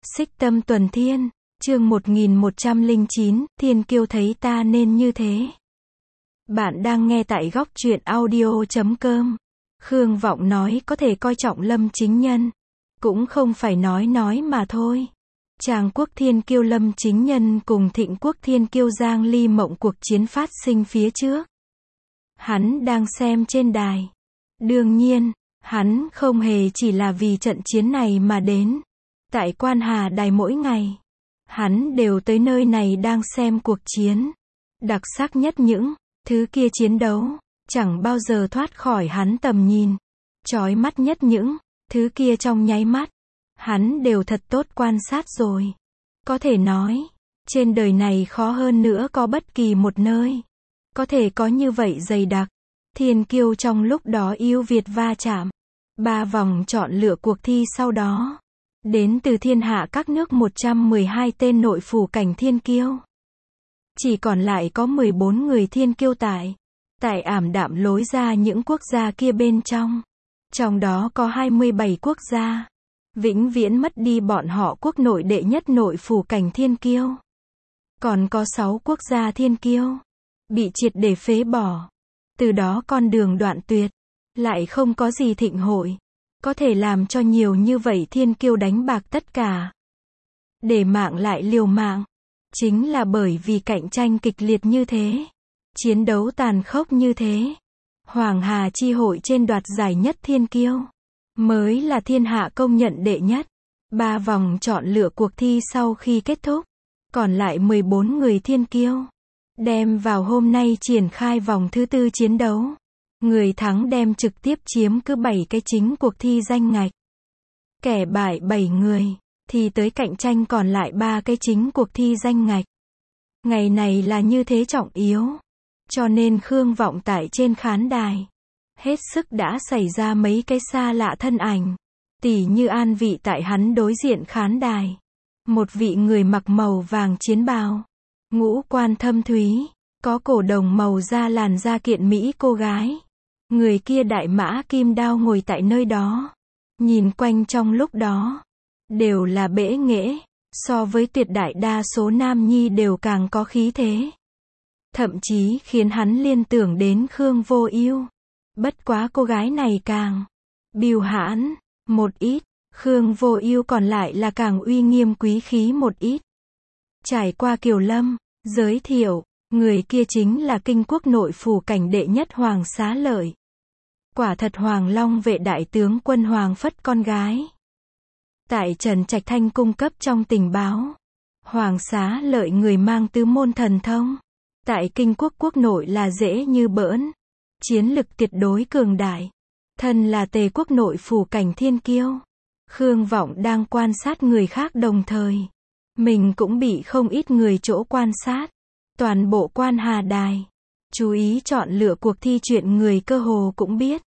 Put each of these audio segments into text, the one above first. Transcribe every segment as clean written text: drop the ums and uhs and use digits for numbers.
Xích Tâm Tuần Thiên, chương 1109, Thiên Kiêu thấy ta nên như thế. Bạn đang nghe tại góc truyện audio.com. Khương Vọng nói có thể coi trọng Lâm Chính Nhân. Cũng không phải nói mà thôi. Tràng quốc Thiên Kiêu Lâm Chính Nhân cùng Thịnh quốc Thiên Kiêu Giang Ly Mộng cuộc chiến phát sinh phía trước. Hắn đang xem trên đài. Đương nhiên, hắn không hề chỉ là vì trận chiến này mà đến. Tại Quan Hà Đài mỗi ngày, hắn đều tới nơi này đang xem cuộc chiến. Đặc sắc nhất những thứ kia chiến đấu, chẳng bao giờ thoát khỏi hắn tầm nhìn. Chói mắt nhất những thứ kia trong nháy mắt, hắn đều thật tốt quan sát rồi. Có thể nói, trên đời này khó hơn nữa có bất kỳ một nơi có thể có như vậy dày đặc thiên kiêu trong lúc đó ưu việt va chạm. 3 vòng chọn lựa cuộc thi sau đó, đến từ thiên hạ các nước 112 tên nội phủ cảnh thiên kiêu. Chỉ còn lại có 14 người thiên kiêu tại ảm đạm lối ra những quốc gia kia bên trong. Trong đó có 27 quốc gia vĩnh viễn mất đi bọn họ quốc nội đệ nhất nội phủ cảnh thiên kiêu. Còn có 6 quốc gia thiên kiêu bị triệt để phế bỏ. Từ đó con đường đoạn tuyệt, lại không có gì thịnh hội có thể làm cho nhiều như vậy thiên kiêu đánh bạc tất cả, để mạng lại liều mạng. Chính là bởi vì cạnh tranh kịch liệt như thế, chiến đấu tàn khốc như thế, Hoàng Hà chi hội trên đoạt giải nhất thiên kiêu mới là thiên hạ công nhận đệ nhất. 3 vòng chọn lựa cuộc thi sau khi kết thúc, còn lại 14 người thiên kiêu đem vào hôm nay triển khai vòng thứ 4 chiến đấu. Người thắng đem trực tiếp chiếm cứ 7 cái chính cuộc thi danh ngạch. Kẻ bại 7 người thì tới cạnh tranh còn lại 3 cái chính cuộc thi danh ngạch. Ngày này là như thế trọng yếu, cho nên Khương Vọng tại trên khán đài hết sức đã xảy ra mấy cái xa lạ thân ảnh. Tỉ như An Vị tại hắn đối diện khán đài, một vị người mặc màu vàng chiến bào, ngũ quan thâm thúy, có cổ đồng màu da làn da kiện mỹ cô gái. Người kia đại mã kim đao ngồi tại nơi đó, nhìn quanh trong lúc đó đều là bẽ nghễ, so với tuyệt đại đa số nam nhi đều càng có khí thế. Thậm chí khiến hắn liên tưởng đến Khương Vô Ưu. Bất quá cô gái này càng bưu hãn một ít, Khương Vô Ưu còn lại là càng uy nghiêm quý khí một ít. Trải qua Kiều Lâm giới thiệu, người kia chính là kinh quốc nội phủ cảnh đệ nhất Hoàng Xá Lợi. Quả thật Hoàng Long vệ đại tướng quân Hoàng Phất con gái. Tại Trần Trạch Thanh cung cấp trong tình báo, Hoàng Xá Lợi người mang tứ môn thần thông, tại kinh quốc quốc nội là dễ như bỡn, chiến lực tuyệt đối cường đại. Thân là Tề quốc nội phủ cảnh thiên kiêu. Khương Vọng đang quan sát người khác đồng thời, mình cũng bị không ít người chỗ quan sát. Toàn bộ Quan Hà Đài chú ý chọn lựa cuộc thi chuyện người cơ hồ cũng biết.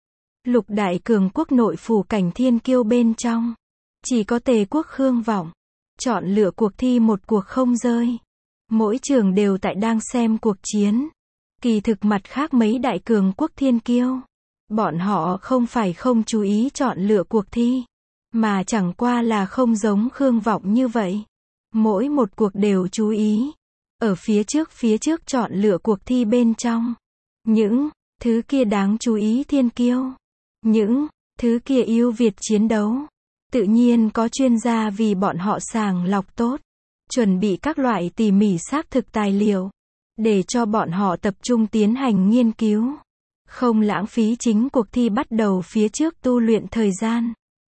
Lục đại cường quốc nội phủ cảnh thiên kiêu bên trong, chỉ có Tề quốc Khương Vọng chọn lựa cuộc thi một cuộc không rơi. Mỗi trường đều tại đang xem cuộc chiến. Kỳ thực mặt khác mấy đại cường quốc thiên kiêu, bọn họ không phải không chú ý chọn lựa cuộc thi, mà chẳng qua là không giống Khương Vọng như vậy. Mỗi một cuộc đều chú ý. Ở phía trước chọn lựa cuộc thi bên trong, những thứ kia đáng chú ý thiên kiêu, những thứ kia ưu việt chiến đấu, tự nhiên có chuyên gia vì bọn họ sàng lọc tốt, chuẩn bị các loại tỉ mỉ xác thực tài liệu, để cho bọn họ tập trung tiến hành nghiên cứu, không lãng phí chính cuộc thi bắt đầu phía trước tu luyện thời gian.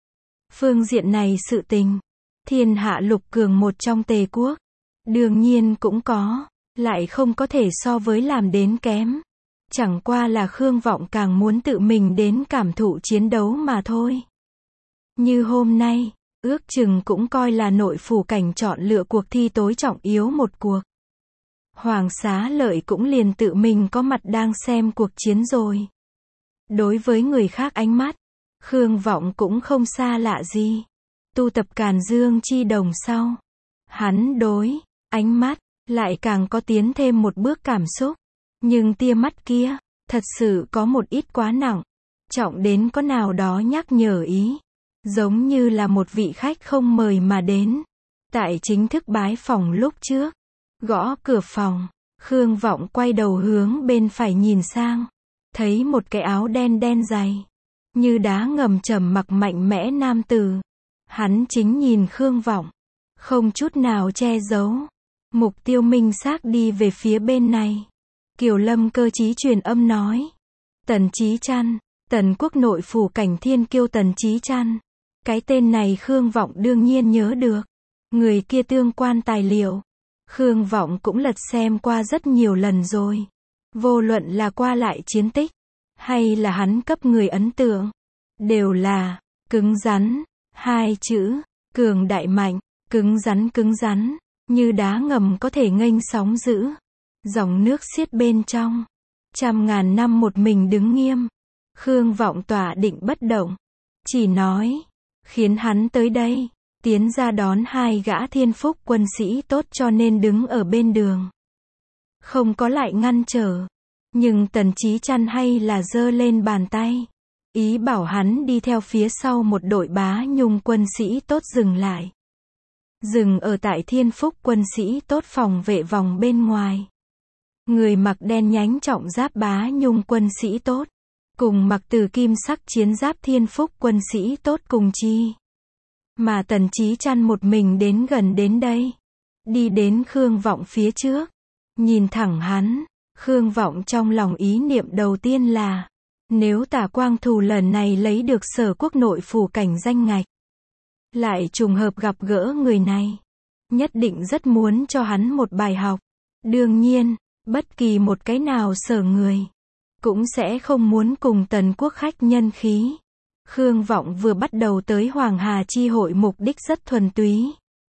Phương diện này sự tình, thiên hạ lục cường một trong Tề quốc, đương nhiên cũng có, lại không có thể so với làm đến kém. Chẳng qua là Khương Vọng càng muốn tự mình đến cảm thụ chiến đấu mà thôi. Như hôm nay, ước chừng cũng coi là nội phủ cảnh chọn lựa cuộc thi tối trọng yếu một cuộc. Hoàng Xá Lợi cũng liền tự mình có mặt đang xem cuộc chiến rồi. Đối với người khác ánh mắt, Khương Vọng cũng không xa lạ gì. Tu tập Càn Dương chi đồng sau, hắn đối ánh mắt lại càng có tiến thêm một bước cảm xúc. Nhưng tia mắt kia thật sự có một ít quá nặng, trọng đến có nào đó nhắc nhở ý. giống như là một vị khách không mời mà đến. Tại chính thức bái phòng lúc trước, gõ cửa phòng, Khương Vọng quay đầu hướng bên phải nhìn sang, thấy một cái áo đen đen dày, như đá ngầm trầm mặc mạnh mẽ nam tử. Hắn chính nhìn Khương Vọng, không chút nào che giấu, mục tiêu minh xác đi về phía bên này. Kiều Lâm cơ trí truyền âm nói, Tần Chí Trăn, Tần quốc nội phủ cảnh thiên kiêu Tần Chí Trăn. Cái tên này Khương Vọng đương nhiên nhớ được. Người kia tương quan tài liệu, Khương Vọng cũng lật xem qua rất nhiều lần rồi. Vô luận là qua lại chiến tích, hay là hắn cấp người ấn tượng, đều là cứng rắn, hai chữ, cường đại mạnh, cứng rắn, như đá ngầm có thể nghênh sóng dữ, dòng nước xiết bên trong, trăm ngàn năm một mình đứng nghiêm. Khương Vọng tỏa định bất động, chỉ nói, khiến hắn tới đây, tiến ra đón hai gã thiên phúc quân sĩ tốt cho nên đứng ở bên đường. Không có lại ngăn trở, nhưng Tần Chí Trăn hay là giơ lên bàn tay, ý bảo hắn đi theo phía sau một đội bá nhung quân sĩ tốt dừng lại. Dừng ở tại thiên phúc quân sĩ tốt phòng vệ vòng bên ngoài. Người mặc đen nhánh trọng giáp bá nhung quân sĩ tốt, cùng mặc từ kim sắc chiến giáp thiên phúc quân sĩ tốt cùng chi. Mà Tần Chí Trăn một mình đến gần đến đây, đi đến Khương Vọng phía trước, nhìn thẳng hắn. Khương Vọng trong lòng ý niệm đầu tiên là, nếu Tả Quang Thù lần này lấy được Sở quốc nội phủ cảnh danh ngạch, lại trùng hợp gặp gỡ người này, nhất định rất muốn cho hắn một bài học. Đương nhiên, bất kỳ một cái nào sở người, cũng sẽ không muốn cùng Tần quốc khách nhân khí. Khương Vọng vừa bắt đầu tới Hoàng Hà chi hội mục đích rất thuần túy,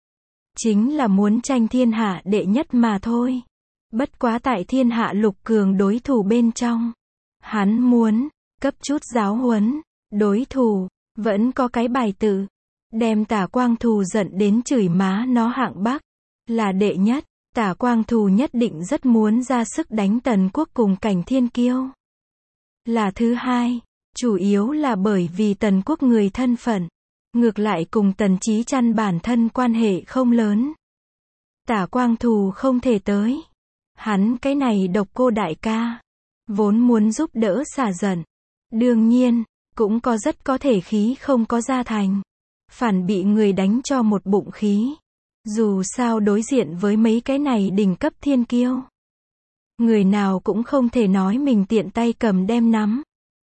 chính là muốn tranh thiên hạ đệ nhất mà thôi. Bất quá tại thiên hạ lục cường đối thủ bên trong, hắn muốn cấp chút giáo huấn đối thủ, vẫn có cái bài tự, đem Tả Quang Thù giận đến chửi má nó hạng Bắc, là đệ nhất. Tả Quang Thù nhất định rất muốn ra sức đánh Tần quốc cùng cảnh thiên kiêu, là thứ hai. Chủ yếu là bởi vì Tần quốc người thân phận, ngược lại cùng Tần Chí Trăn bản thân quan hệ không lớn. Tả Quang Thù không thể tới. Hắn cái này độc cô đại ca, vốn muốn giúp đỡ xả giận. Đương nhiên, cũng có rất có thể khí không có ra thành. Phản bị người đánh cho một bụng khí. Dù sao đối diện với mấy cái này đỉnh cấp thiên kiêu, người nào cũng không thể nói mình tiện tay cầm đem nắm.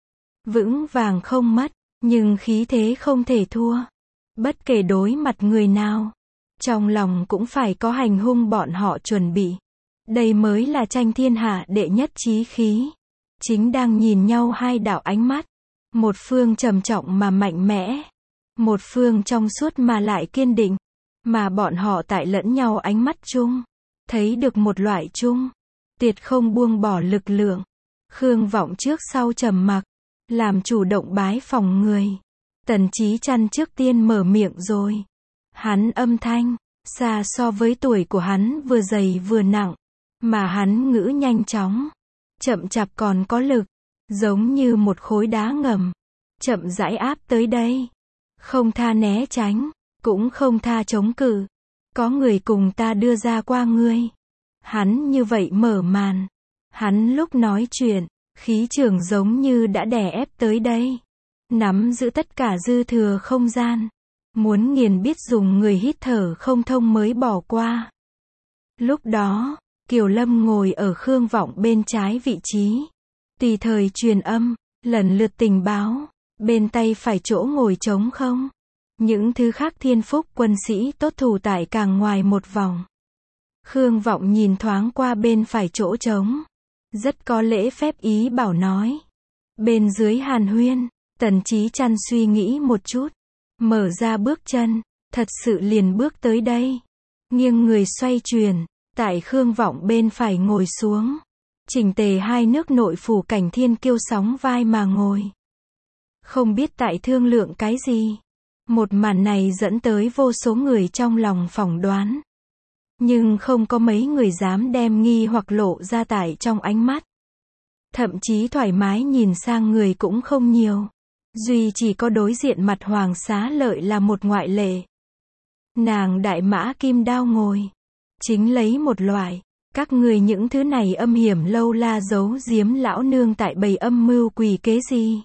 Vững vàng không mất, nhưng khí thế không thể thua. Bất kể đối mặt người nào, trong lòng cũng phải có hành hung bọn họ chuẩn bị. Đây mới là tranh thiên hạ đệ nhất chí khí. Chính đang nhìn nhau hai đạo ánh mắt. Một phương trầm trọng mà mạnh mẽ, một phương trong suốt mà lại kiên định. Mà bọn họ tại lẫn nhau ánh mắt chung, thấy được một loại chung, tuyệt không buông bỏ lực lượng. Khương Vọng trước sau trầm mặc, làm chủ động bái phòng người. Tần Chí Trăn trước tiên mở miệng rồi. Hắn âm thanh, xa so với tuổi của hắn vừa dày vừa nặng, mà hắn ngữ nhanh chóng, chậm chạp còn có lực, giống như một khối đá ngầm, chậm rãi áp tới đây. Không tha né tránh, cũng không tha chống cự. Có người cùng ta đưa ra qua ngươi. Hắn như vậy mở màn. Hắn lúc nói chuyện, khí trường giống như đã đè ép tới đây, nắm giữ tất cả dư thừa không gian, muốn nghiền biết dùng người hít thở không thông mới bỏ qua. Lúc đó, Kiều Lâm ngồi ở Khương Vọng bên trái vị trí, tùy thời truyền âm, lần lượt tình báo, bên tay phải chỗ ngồi trống không. Những thứ khác thiên phúc quân sĩ tốt thủ tại càng ngoài một vòng. Khương Vọng nhìn thoáng qua bên phải chỗ trống, rất có lễ phép ý bảo nói. Bên dưới hàn huyên, Tần Chí Trăn suy nghĩ một chút, mở ra bước chân, thật sự liền bước tới đây. Nghiêng người xoay chuyển, tại Khương Vọng bên phải ngồi xuống. Chỉnh tề hai nước nội phủ cảnh thiên kiêu sóng vai mà ngồi. Không biết tại thương lượng cái gì. Một màn này dẫn tới vô số người trong lòng phỏng đoán. Nhưng không có mấy người dám đem nghi hoặc lộ ra tại trong ánh mắt. Thậm chí thoải mái nhìn sang người cũng không nhiều. Duy chỉ có đối diện mặt Hoàng Xá Lợi là một ngoại lệ. Nàng đại mã kim đao ngồi. Chính lấy một loại. Các người những thứ này âm hiểm lâu la giấu giếm lão nương tại bầy âm mưu quỷ kế gì.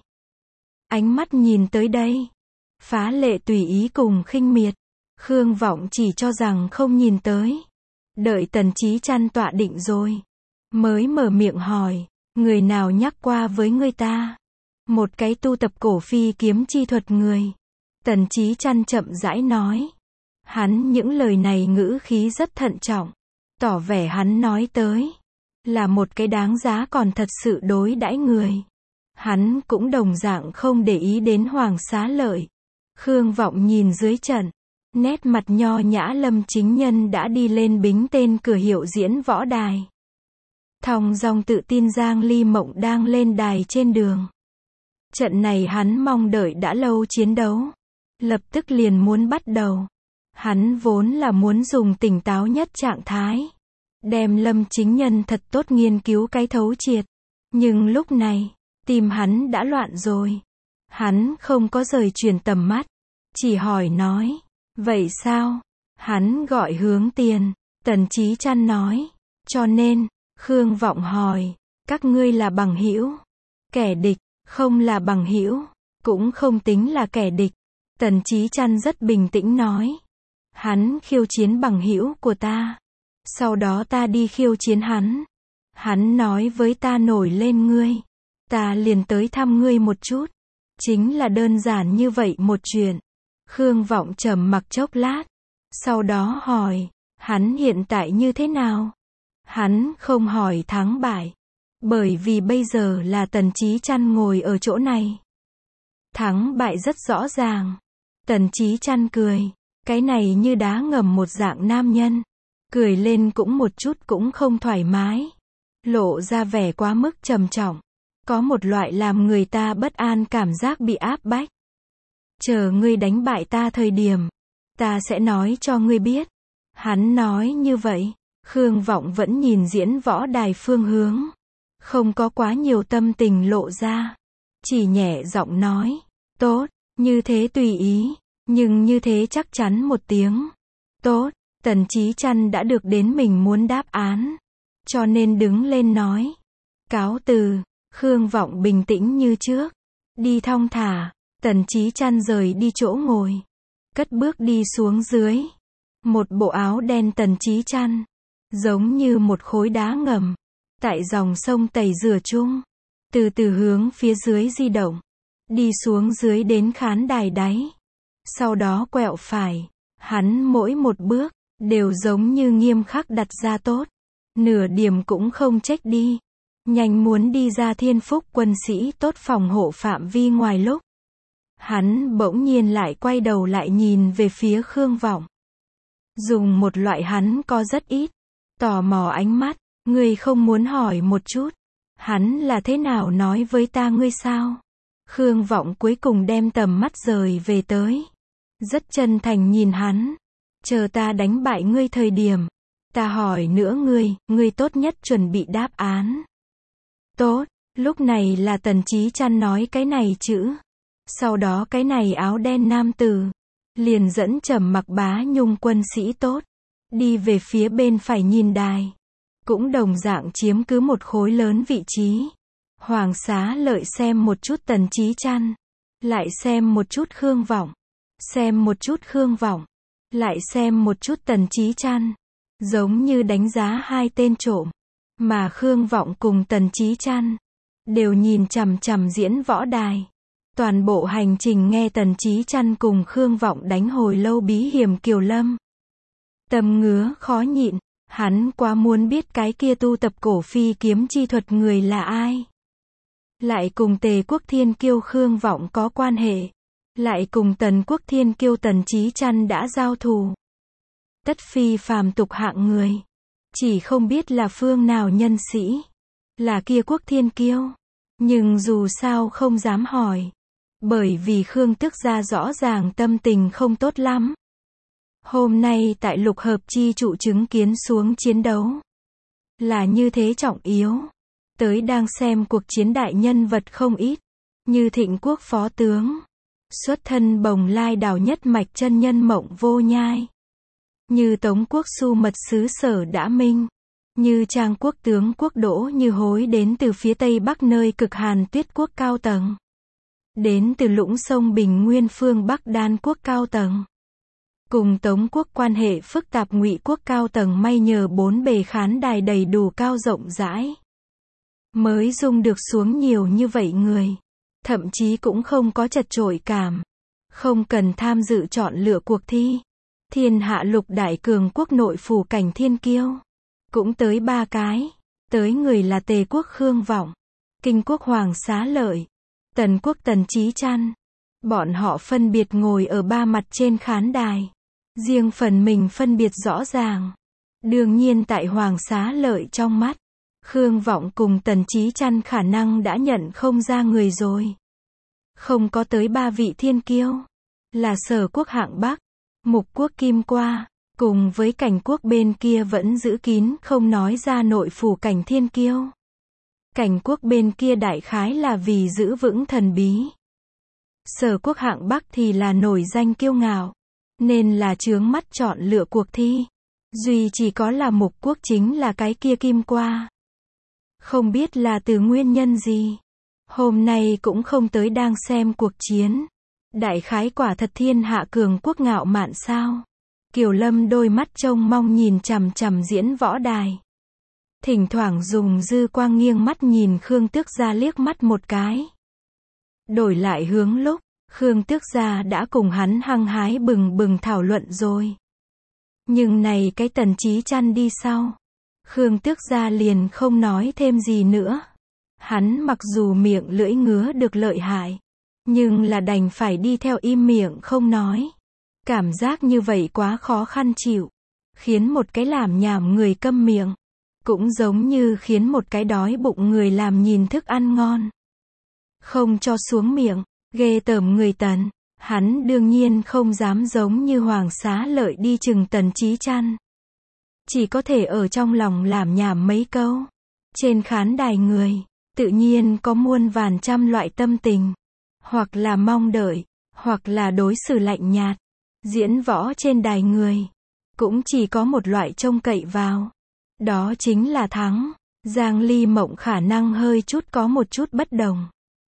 Ánh mắt nhìn tới đây. Phá lệ tùy ý cùng khinh miệt. Khương Vọng chỉ cho rằng không nhìn tới. Đợi Tần Chí Chăn tọa định rồi. Mới mở miệng hỏi. Người nào nhắc qua với ngươi ta? Một cái tu tập cổ phi kiếm chi thuật người. Tần Chí Chăn chậm rãi nói. Hắn những lời này ngữ khí rất thận trọng. Tỏ vẻ hắn nói tới. Là một cái đáng giá còn thật sự đối đãi người. Hắn cũng đồng dạng không để ý đến Hoàng Xá Lợi. Khương Vọng nhìn dưới trận. Nét mặt nho nhã Lâm Chính Nhân đã đi lên bính tên cửa hiệu diễn võ đài. Thong dong tự tin Giang Ly Mộng đang lên đài trên đường. Trận này hắn mong đợi đã lâu chiến đấu. Lập tức liền muốn bắt đầu. Hắn vốn là muốn dùng tỉnh táo nhất trạng thái. Đem Lâm Chính Nhân thật tốt nghiên cứu cái thấu triệt. Nhưng lúc này, tim hắn đã loạn rồi. Hắn không có rời chuyển tầm mắt. Chỉ hỏi nói. Vậy sao? Hắn gọi hướng tiền. Tần Chí Chăn nói. Cho nên, Khương Vọng hỏi. Các ngươi là bằng hữu? Kẻ địch, không là bằng hữu. Cũng không tính là kẻ địch. Tần Chí Chăn rất bình tĩnh nói. Hắn khiêu chiến bằng hữu của ta. Sau đó ta đi khiêu chiến hắn. Hắn nói với ta nổi lên ngươi. Ta liền tới thăm ngươi một chút. Chính là đơn giản như vậy một chuyện. Khương Vọng trầm mặc chốc lát. Sau đó hỏi. Hắn hiện tại như thế nào? Hắn không hỏi thắng bại. Bởi vì bây giờ là Tần Chí Chăn ngồi ở chỗ này. Thắng bại rất rõ ràng. Tần Chí Chăn cười. Cái này như đá ngầm một dạng nam nhân. Cười lên cũng một chút cũng không thoải mái. Lộ ra vẻ quá mức trầm trọng. Có một loại làm người ta bất an cảm giác bị áp bách. Chờ ngươi đánh bại ta thời điểm. Ta sẽ nói cho ngươi biết. Hắn nói như vậy. Khương Vọng vẫn nhìn diễn võ đài phương hướng. Không có quá nhiều tâm tình lộ ra. Chỉ nhẹ giọng nói. Tốt, như thế tùy ý. Nhưng như thế chắc chắn một tiếng. Tốt, Tần Chí Chăn đã được đến mình muốn đáp án. Cho nên đứng lên nói. Cáo từ. Khương Vọng bình tĩnh như trước. Đi thong thả. Tần Chí Chăn rời đi chỗ ngồi. Cất bước đi xuống dưới. Một bộ áo đen Tần Chí Chăn. Giống như một khối đá ngầm. Tại dòng sông tẩy rửa chung. Từ từ hướng phía dưới di động. Đi xuống dưới đến khán đài đáy. Sau đó quẹo phải. Hắn mỗi một bước. Đều giống như nghiêm khắc đặt ra tốt. Nửa điểm cũng không trách đi. Nhanh muốn đi ra Thiên Phúc quân sĩ tốt phòng hộ phạm vi ngoài lúc. Hắn bỗng nhiên lại quay đầu lại nhìn về phía Khương Vọng. Dùng một loại hắn có rất ít. Tò mò ánh mắt. Ngươi không muốn hỏi một chút. Hắn là thế nào nói với ta ngươi sao? Khương Vọng cuối cùng đem tầm mắt rời về tới. Rất chân thành nhìn hắn. Chờ ta đánh bại ngươi thời điểm. Ta hỏi nữa ngươi tốt nhất chuẩn bị đáp án. Tốt, lúc này là Tần Chí Chăn nói cái này chữ. Sau đó cái này áo đen nam tử. Liền dẫn Trầm Mặc Bá Nhung quân sĩ tốt. Đi về phía bên phải nhìn đài. Cũng đồng dạng chiếm cứ một khối lớn vị trí. Hoàng Xá Lợi xem một chút Tần Chí Chăn. Lại xem một chút Khương Vọng. Xem một chút Khương Vọng. Lại xem một chút Tần Chí Chăn. Giống như đánh giá hai tên trộm. Mà Khương Vọng cùng Tần Chí Chăn. Đều nhìn chằm chằm diễn võ đài. Toàn bộ hành trình nghe Tần Chí Chăn cùng Khương Vọng đánh hồi lâu bí hiểm kiều lâm. Tâm ngứa khó nhịn. Hắn quá muốn biết cái kia tu tập cổ phi kiếm chi thuật người là ai. Lại cùng Tề Quốc Thiên Kiêu Khương Vọng có quan hệ. Lại cùng Tần Quốc Thiên Kiêu Tần Chí Chăn đã giao thù. Tất phi phàm tục hạng người. Chỉ không biết là phương nào nhân sĩ. Là kia Quốc Thiên Kiêu. Nhưng dù sao không dám hỏi. Bởi vì Khương Tước gia rõ ràng tâm tình không tốt lắm. Hôm nay tại lục hợp chi trụ chứng kiến xuống chiến đấu. Là như thế trọng yếu. Tới đang xem cuộc chiến đại nhân vật không ít. Như Thịnh Quốc phó tướng, xuất thân Bồng Lai Đảo nhất mạch chân nhân Mộng Vô Nhai. Như Tống Quốc Su mật sứ Sở Đã Minh. Như Trang Quốc tướng Quốc Đỗ Như Hối đến từ phía Tây Bắc nơi cực hàn tuyết quốc cao tầng. Đến từ lũng sông Bình Nguyên phương Bắc Đan quốc cao tầng. Cùng Tống Quốc quan hệ phức tạp Ngụy Quốc cao tầng may nhờ 4 bề khán đài đầy đủ cao rộng rãi. Mới dung được xuống nhiều như vậy người. Thậm chí cũng không có chật chội cảm. Không cần tham dự chọn lựa cuộc thi. Thiên hạ lục đại cường quốc nội phủ cảnh thiên kiêu. Cũng tới 3 cái. Tới người là Tề Quốc Khương Vọng. Kinh Quốc Hoàng Xá Lợi. Tần Quốc Tần Chí Trăn. Bọn họ phân biệt ngồi ở 3 mặt trên khán đài. Riêng phần mình phân biệt rõ ràng. Đương nhiên tại Hoàng Xá Lợi trong mắt, Khương Vọng cùng Tần Chí Trăn khả năng đã nhận không ra người rồi. Không có tới 3 vị thiên kiêu. Là Sở Quốc hạng Bắc, Mục Quốc Kim Qua, cùng với Cảnh Quốc bên kia vẫn giữ kín không nói ra nội phủ cảnh thiên kiêu. Cảnh Quốc bên kia đại khái là vì giữ vững thần bí. Sở Quốc hạng Bắc thì là nổi danh kiêu ngạo, nên là chướng mắt chọn lựa cuộc thi. Duy chỉ có là Mục Quốc chính là cái kia Kim Qua. Không biết là từ nguyên nhân gì. Hôm nay cũng không tới đang xem cuộc chiến. Đại khái quả thật thiên hạ cường quốc ngạo mạn sao. Kiều Lâm đôi mắt trông mong nhìn chằm chằm diễn võ đài. Thỉnh thoảng dùng dư quang nghiêng mắt nhìn Khương Tước Gia liếc mắt một cái. Đổi lại hướng lúc, Khương Tước Gia đã cùng hắn hăng hái bừng bừng thảo luận rồi. Nhưng này cái Tần Chí Trăn đi sau. Khương Tước Gia liền không nói thêm gì nữa. Hắn mặc dù miệng lưỡi ngứa được lợi hại, nhưng là đành phải đi theo im miệng không nói. Cảm giác như vậy quá khó khăn chịu. Khiến một cái làm nhảm người câm miệng. Cũng giống như khiến một cái đói bụng người làm nhìn thức ăn ngon. Không cho xuống miệng, ghê tởm người Tần. Hắn đương nhiên không dám giống như Hoàng Xá Lợi đi chừng Tần Chí Trăn. Chỉ có thể ở trong lòng làm nhảm mấy câu. Trên khán đài người, tự nhiên có muôn vàn trăm loại tâm tình. Hoặc là mong đợi, hoặc là đối xử lạnh nhạt. Diễn võ trên đài người, cũng chỉ có một loại trông cậy vào. Đó chính là thắng. Giang Ly Mộng khả năng hơi chút có một chút bất đồng.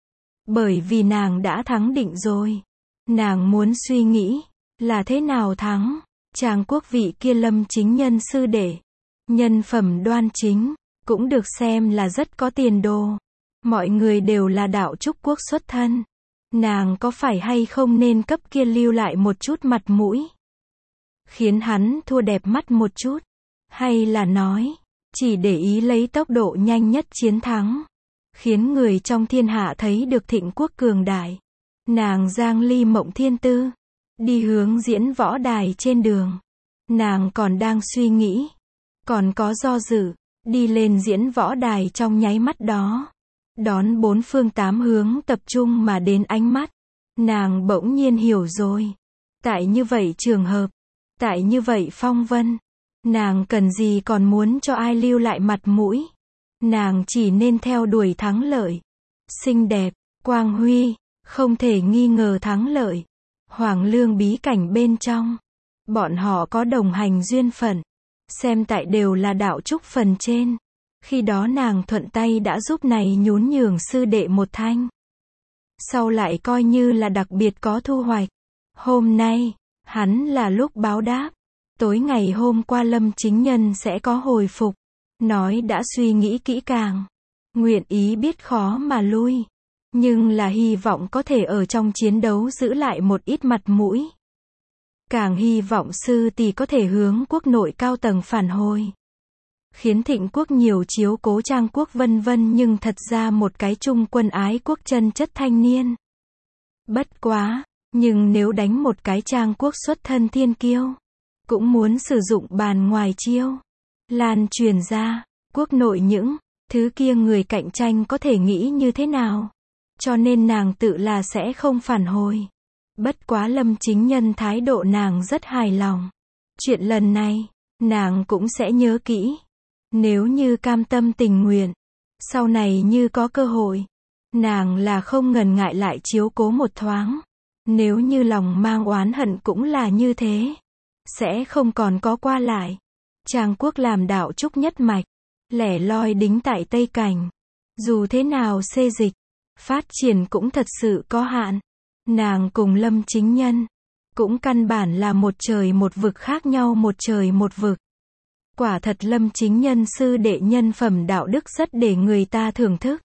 Bởi vì nàng đã thắng định rồi. Nàng muốn suy nghĩ, là thế nào thắng. Trang Quốc vị kia Lâm Chính Nhân sư đệ. Nhân phẩm đoan chính, cũng được xem là rất có tiền đồ. Mọi người đều là đạo trúc quốc xuất thân. Nàng có phải hay không nên cấp kia lưu lại một chút mặt mũi. Khiến hắn thua đẹp mắt một chút. Hay là nói, chỉ để ý lấy tốc độ nhanh nhất chiến thắng. Khiến người trong thiên hạ thấy được Thịnh Quốc cường đại. Nàng Giang Ly Mộng thiên tư. Đi hướng diễn võ đài trên đường. Nàng còn đang suy nghĩ. Còn có do dự. Đi lên diễn võ đài trong nháy mắt đó. Đón 4 phương 8 hướng tập trung mà đến ánh mắt. Nàng bỗng nhiên hiểu rồi. Tại như vậy trường hợp. Tại như vậy phong vân. Nàng cần gì còn muốn cho ai lưu lại mặt mũi. Nàng chỉ nên theo đuổi thắng lợi. Xinh đẹp, quang huy, không thể nghi ngờ thắng lợi. Hoàng lương bí cảnh bên trong. Bọn họ có đồng hành duyên phận. Xem tại đều là đạo trúc phần trên. Khi đó nàng thuận tay đã giúp này nhún nhường sư đệ một thanh. Sau lại coi như là đặc biệt có thu hoạch. Hôm nay, hắn là lúc báo đáp. Tối ngày hôm qua Lâm Chính Nhân sẽ có hồi phục. Nói đã suy nghĩ kỹ càng. Nguyện ý biết khó mà lui. Nhưng là hy vọng có thể ở trong chiến đấu giữ lại một ít mặt mũi. Càng hy vọng sư tỷ có thể hướng quốc nội cao tầng phản hồi. Khiến Thịnh Quốc nhiều chiếu cố Trang Quốc vân vân, nhưng thật ra một cái trung quân ái quốc chân chất thanh niên. Bất quá, nhưng nếu đánh một cái Trang Quốc xuất thân thiên kiêu, cũng muốn sử dụng bàn ngoài chiêu. Lan truyền ra, quốc nội những thứ kia người cạnh tranh có thể nghĩ như thế nào. Cho nên nàng tự là sẽ không phản hồi. Bất quá Lâm Chính Nhân thái độ nàng rất hài lòng. Chuyện lần này, nàng cũng sẽ nhớ kỹ. Nếu như cam tâm tình nguyện, sau này như có cơ hội, Nàng là không ngần ngại lại chiếu cố một thoáng. Nếu như lòng mang oán hận cũng là như thế, sẽ không còn có qua lại. Trang Quốc làm đạo trúc nhất mạch, lẻ loi đính tại Tây Cảnh. Dù thế nào xê dịch, phát triển cũng thật sự có hạn. Nàng cùng Lâm Chính Nhân, cũng căn bản là một trời một vực khác nhau, một trời một vực. Quả thật Lâm Chính Nhân sư đệ nhân phẩm đạo đức rất để người ta thưởng thức.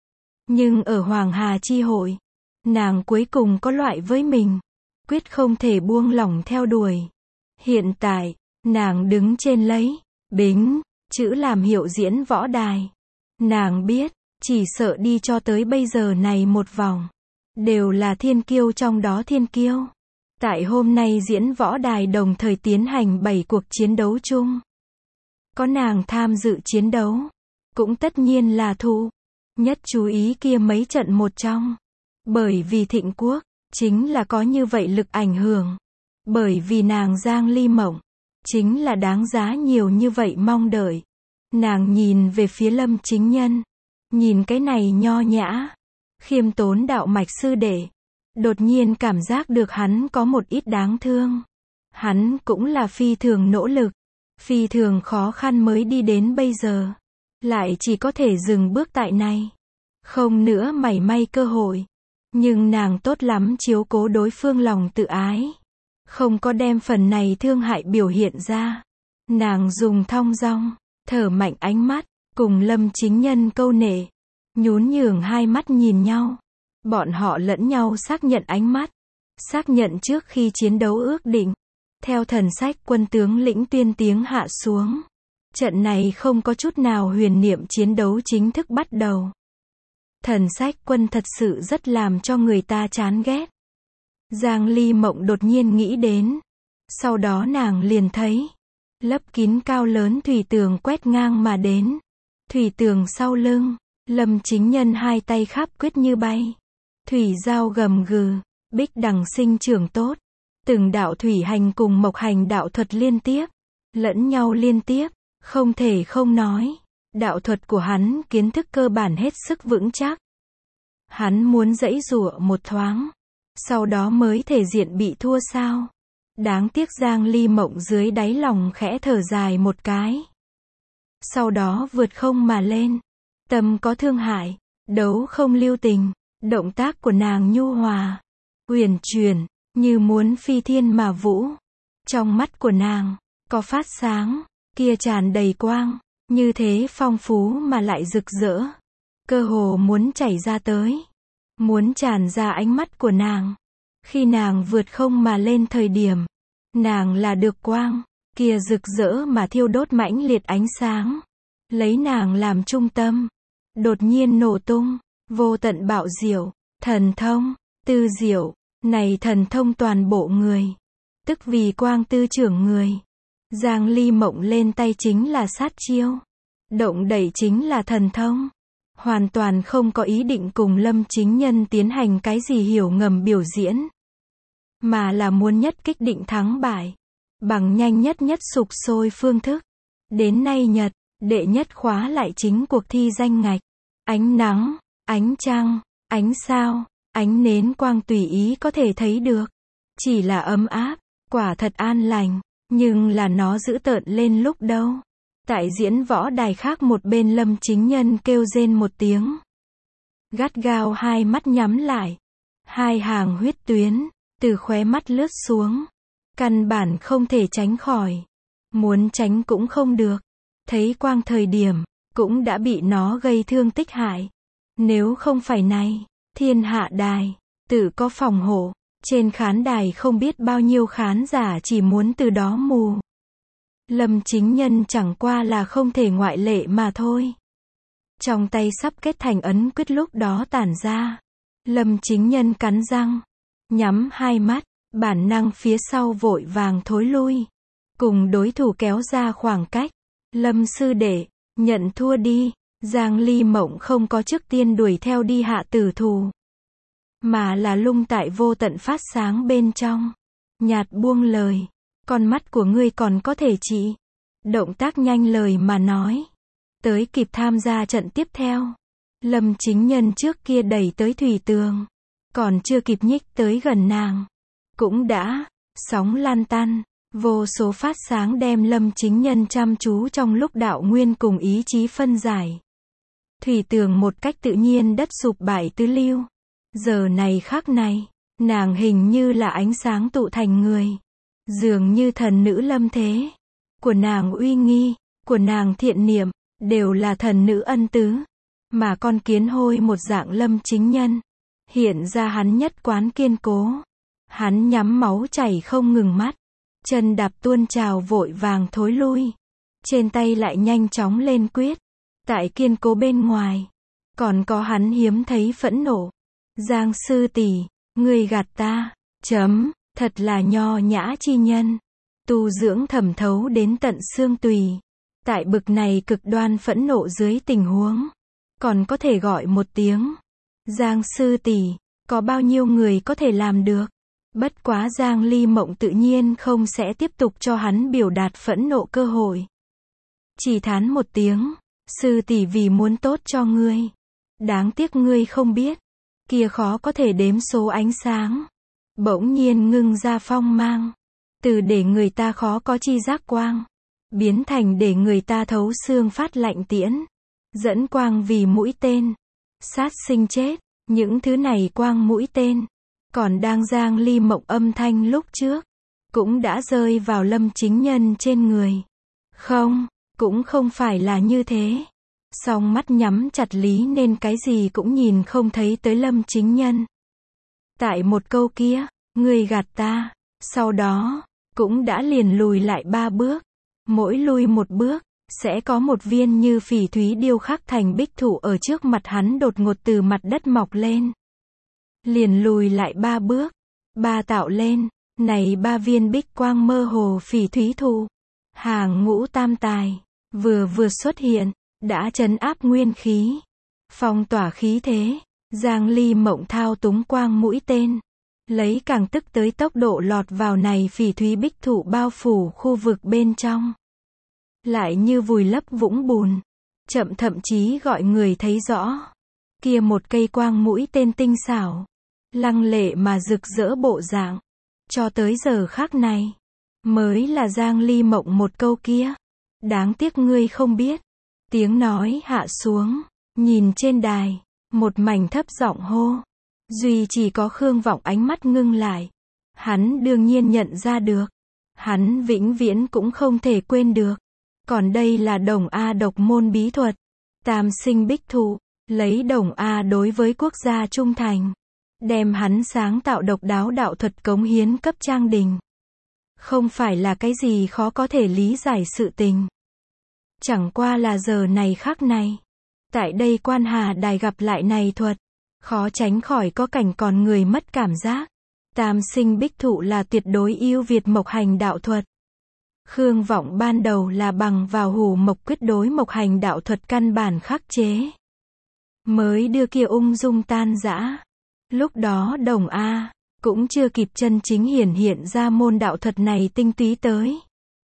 Nhưng ở Hoàng Hà chi hội, nàng cuối cùng có loại với mình, quyết không thể buông lỏng theo đuổi. Hiện tại, nàng đứng trên lấy, bính, chữ làm hiệu diễn võ đài. Nàng biết, chỉ sợ đi cho tới bây giờ này một vòng, đều là thiên kiêu trong đó thiên kiêu. Tại hôm nay diễn võ đài đồng thời tiến hành 7 cuộc chiến đấu chung. Có nàng tham dự chiến đấu, cũng tất nhiên là thụ nhất chú ý kia mấy trận một trong. Bởi vì Thịnh Quốc, chính là có như vậy lực ảnh hưởng. Bởi vì nàng Giang Ly Mộng, chính là đáng giá nhiều như vậy mong đợi. Nàng nhìn về phía Lâm Chính Nhân, nhìn cái này nho nhã, khiêm tốn đạo mạch sư đệ. Đột nhiên cảm giác được hắn có một ít đáng thương. Hắn cũng là phi thường nỗ lực, phi thường khó khăn mới đi đến bây giờ. Lại chỉ có thể dừng bước tại này. Không nữa mảy may cơ hội. Nhưng nàng tốt lắm chiếu cố đối phương lòng tự ái. Không có đem phần này thương hại biểu hiện ra. Nàng dùng thong dong, thở mạnh ánh mắt, cùng Lâm Chính Nhân câu nệ. Nhún nhường hai mắt nhìn nhau. Bọn họ lẫn nhau xác nhận ánh mắt. Xác nhận trước khi chiến đấu ước định. Theo thần sách quân tướng lĩnh tuyên tiếng hạ xuống. Trận này không có chút nào huyền niệm, chiến đấu chính thức bắt đầu. Thần sách quân thật sự rất làm cho người ta chán ghét. Giang Ly Mộng đột nhiên nghĩ đến. Sau đó nàng liền thấy. Lấp kín cao lớn thủy tường quét ngang mà đến. Thủy tường sau lưng. Lâm Chính Nhân hai tay khắp quyết như bay. Thủy giao gầm gừ. Bích đằng sinh trưởng tốt. Từng đạo thủy hành cùng mộc hành đạo thuật liên tiếp. Lẫn nhau liên tiếp. Không thể không nói. Đạo thuật của hắn kiến thức cơ bản hết sức vững chắc. Hắn muốn giãy giụa một thoáng. Sau đó mới thể diện bị thua sao. Đáng tiếc Giang Ly Mộng dưới đáy lòng khẽ thở dài một cái. Sau đó vượt không mà lên. Tâm có thương hại. Đấu không lưu tình. Động tác của nàng nhu hòa. Uyển chuyển. Như muốn phi thiên mà vũ. Trong mắt của nàng. Có phát sáng. Kia tràn đầy quang. Như thế phong phú mà lại rực rỡ. Cơ hồ muốn chảy ra tới. Muốn tràn ra ánh mắt của nàng. Khi nàng vượt không mà lên thời điểm. Nàng là được quang. Kia rực rỡ mà thiêu đốt mãnh liệt ánh sáng. Lấy nàng làm trung tâm. Đột nhiên nổ tung. Vô tận bạo diệu. Thần thông. Tư diệu. Này thần thông toàn bộ người. Tức vì quang tư trưởng người. Giang Ly Mộng lên tay chính là sát chiêu. Động đẩy chính là thần thông. Hoàn toàn không có ý định cùng Lâm Chính Nhân tiến hành cái gì hiểu ngầm biểu diễn. Mà là muốn nhất kích định thắng bại. Bằng nhanh nhất sục sôi phương thức. Đến nay Nhật, đệ nhất khóa lại chính cuộc thi danh ngạch. Ánh nắng, ánh trăng, ánh sao, ánh nến quang tùy ý có thể thấy được. Chỉ là ấm áp, quả thật an lành. Nhưng là nó dữ tợn lên lúc đâu. Tại diễn võ đài khác một bên Lâm Chính Nhân kêu rên một tiếng. Gắt gao hai mắt nhắm lại. Hai hàng huyết tuyến, từ khóe mắt lướt xuống. Căn bản không thể tránh khỏi. Muốn tránh cũng không được. Thấy quang thời điểm, cũng đã bị nó gây thương tích hại. Nếu không phải này, thiên hạ đài, tự có phòng hộ. Trên khán đài không biết bao nhiêu khán giả chỉ muốn từ đó mù. Lâm Chính Nhân chẳng qua là không thể ngoại lệ mà thôi. Trong tay sắp kết thành ấn quyết lúc đó tản ra. Lâm Chính Nhân cắn răng. Nhắm hai mắt. Bản năng phía sau vội vàng thối lui. Cùng đối thủ kéo ra khoảng cách. Lâm sư đệ, nhận thua đi. Giang Ly Mộng không có trước tiên đuổi theo đi hạ tử thủ. Mà là lung tại vô tận phát sáng bên trong. Nhạt buông lời. Con mắt của ngươi còn có thể trị. Động tác nhanh lời mà nói. Tới kịp tham gia trận tiếp theo. Lâm Chính Nhân trước kia đẩy tới Thủy Tường, còn chưa kịp nhích tới gần nàng, cũng đã sóng lan tăn, vô số phát sáng đem Lâm Chính Nhân chăm chú trong lúc đạo nguyên cùng ý chí phân giải. Thủy Tường một cách tự nhiên đất sụp bại tứ lưu. Giờ này khắc này, nàng hình như là ánh sáng tụ thành người, dường như thần nữ lâm thế, của nàng uy nghi, của nàng thiện niệm, đều là thần nữ ân tứ, mà con kiến hôi một dạng Lâm Chính Nhân, hiện ra hắn nhất quán kiên cố, hắn nhắm máu chảy không ngừng mắt, chân đạp tuôn trào vội vàng thối lui, trên tay lại nhanh chóng lên quyết, tại kiên cố bên ngoài, còn có hắn hiếm thấy phẫn nộ, Giang sư tỷ, ngươi gạt ta, thật là nho nhã chi nhân, tu dưỡng thẩm thấu đến tận xương tùy, tại bực này cực đoan phẫn nộ dưới tình huống, còn có thể gọi một tiếng, Giang sư tỷ, có bao nhiêu người có thể làm được, bất quá Giang Ly Mộng tự nhiên không sẽ tiếp tục cho hắn biểu đạt phẫn nộ cơ hội. Chỉ thán một tiếng, sư tỷ vì muốn tốt cho ngươi, đáng tiếc ngươi không biết, kia khó có thể đếm số ánh sáng, bỗng nhiên ngưng ra phong mang, từ để người ta khó có chi giác quang, biến thành để người ta thấu xương phát lạnh tiễn, dẫn quang vì mũi tên, sát sinh chết, những thứ này quang mũi tên, còn đang Giang Ly Mộng âm thanh lúc trước, cũng đã rơi vào Lâm Chính Nhân trên người. Không, cũng không phải là như thế. Song mắt nhắm chặt lý nên cái gì cũng nhìn không thấy tới Lâm Chính Nhân. Tại một câu kia, ngươi gạt ta, sau đó, cũng đã liền lùi lại 3 bước. Mỗi lùi một bước, sẽ có một viên như phỉ thúy điêu khắc thành bích thụ ở trước mặt hắn đột ngột từ mặt đất mọc lên. Liền lùi lại 3 bước, tạo lên, này 3 viên bích quang mơ hồ phỉ thúy thụ. Hàng ngũ tam tài, vừa xuất hiện, đã trấn áp nguyên khí, phong tỏa khí thế, Giang Ly Mộng thao túng quang mũi tên, lấy càng tức tới tốc độ lọt vào này phỉ thúy bích thụ bao phủ khu vực bên trong. Lại như vùi lấp vũng bùn, thậm chí gọi người thấy rõ, kia một cây quang mũi tên tinh xảo, lăng lệ mà rực rỡ bộ dạng, cho tới giờ khắc này, mới là Giang Ly Mộng một câu kia, đáng tiếc ngươi không biết. Tiếng nói hạ xuống, nhìn trên đài, một mảnh thấp giọng hô, duy chỉ có Khương Vọng ánh mắt ngưng lại, hắn đương nhiên nhận ra được, hắn vĩnh viễn cũng không thể quên được, còn đây là Đồng A độc môn bí thuật, tam sinh bích thụ, lấy Đồng A đối với quốc gia trung thành, đem hắn sáng tạo độc đáo đạo thuật cống hiến cấp Trang Đình. Không phải là cái gì khó có thể lý giải sự tình. Chẳng qua là giờ này khắc này, tại đây Quan Hà Đài gặp lại này thuật, khó tránh khỏi có cảnh còn người mất cảm giác. Tam sinh bích thụ là tuyệt đối ưu việt mộc hành đạo thuật. Khương Vọng ban đầu là bằng vào hủ mộc quyết đối mộc hành đạo thuật căn bản khắc chế, mới đưa kia ung dung tan rã. Lúc đó Đồng A cũng chưa kịp chân chính hiện ra môn đạo thuật này tinh túy tới.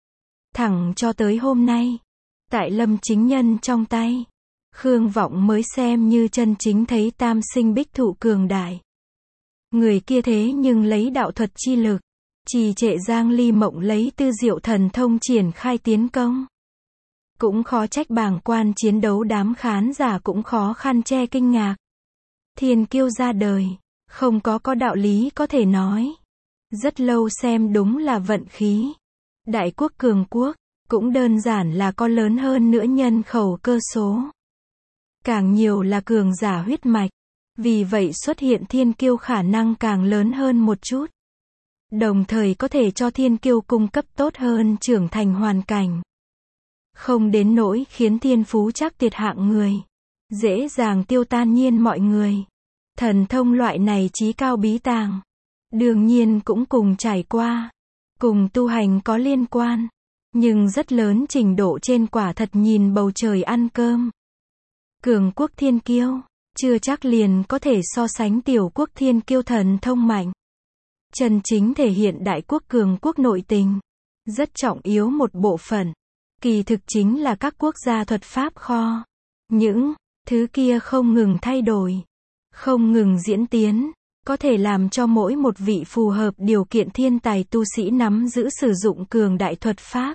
Thẳng cho tới hôm nay, tại Lâm Chính Nhân trong tay, Khương Vọng mới xem như chân chính thấy tam sinh bích thụ cường đại. Người kia thế nhưng lấy đạo thuật chi lực, trì trệ Giang Ly Mộng lấy tư diệu thần thông triển khai tiến công. Cũng khó trách bảng quan chiến đấu đám khán giả cũng khó khăn che kinh ngạc. Thiên kiêu ra đời, không có đạo lý có thể nói. Rất lâu xem đúng là vận khí. Đại quốc cường quốc, cũng đơn giản là có lớn hơn nữa nhân khẩu cơ số. Càng nhiều là cường giả huyết mạch. Vì vậy xuất hiện thiên kiêu khả năng càng lớn hơn một chút. Đồng thời có thể cho thiên kiêu cung cấp tốt hơn trưởng thành hoàn cảnh. Không đến nỗi khiến thiên phú chắc tuyệt hạng người. Dễ dàng tiêu tan nhiên mọi người. Thần thông loại này chí cao bí tàng. Đương nhiên cũng cùng trải qua. Cùng tu hành có liên quan. Nhưng rất lớn trình độ trên quả thật nhìn bầu trời ăn cơm. Cường quốc thiên kiêu, chưa chắc liền có thể so sánh tiểu quốc thiên kiêu thần thông mạnh. Chân chính thể hiện đại quốc cường quốc nội tình. Rất trọng yếu một bộ phận. Kỳ thực chính là các quốc gia thuật pháp kho. Những Thứ kia không ngừng thay đổi, không ngừng diễn tiến, có thể làm cho mỗi một vị phù hợp điều kiện thiên tài tu sĩ nắm giữ sử dụng cường đại thuật pháp.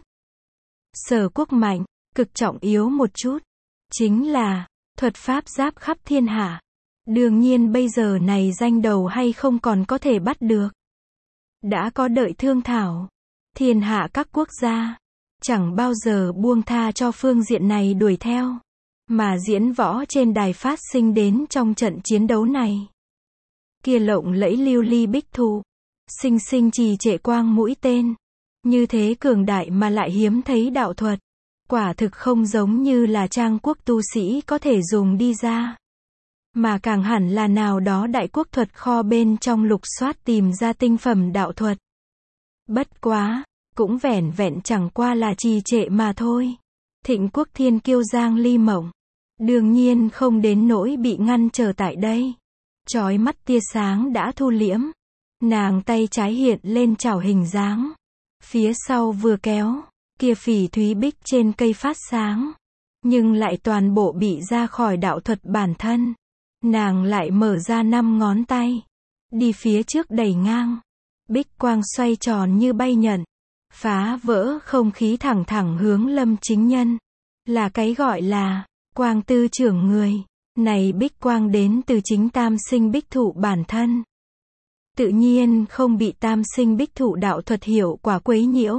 Sở Quốc mạnh, cực trọng yếu một chút, chính là thuật pháp giáp khắp thiên hạ. Đương nhiên bây giờ này danh đầu hay không còn có thể bắt được. Đã có đợi thương thảo, thiên hạ các quốc gia chẳng bao giờ buông tha cho phương diện này đuổi theo, mà diễn võ trên đài phát sinh đến trong trận chiến đấu này. Kia lộng lẫy lưu ly bích thụ, sinh sinh trì trệ quang mũi tên, như thế cường đại mà lại hiếm thấy đạo thuật, quả thực không giống như là Trang quốc tu sĩ có thể dùng đi ra, mà càng hẳn là nào đó đại quốc thuật kho bên trong lục soát tìm ra tinh phẩm đạo thuật. Bất quá, cũng vẻn vẹn chẳng qua là trì trệ mà thôi. Thịnh quốc thiên kiêu Giang Ly Mộng, đương nhiên không đến nỗi bị ngăn trở tại đây. Chói mắt tia sáng đã thu liễm, nàng tay trái hiện lên chảo hình dáng, phía sau vừa kéo, kia phỉ thúy bích trên cây phát sáng, nhưng lại toàn bộ bị ra khỏi đạo thuật bản thân. Nàng lại mở ra 5 ngón tay, đi phía trước đẩy ngang, bích quang xoay tròn như bay nhẫn, phá vỡ không khí thẳng thẳng hướng Lâm Chính Nhân, là cái gọi là quang tư trưởng người. Này bích quang đến từ chính tam sinh bích thụ bản thân, tự nhiên không bị tam sinh bích thụ đạo thuật hiệu quả quấy nhiễu.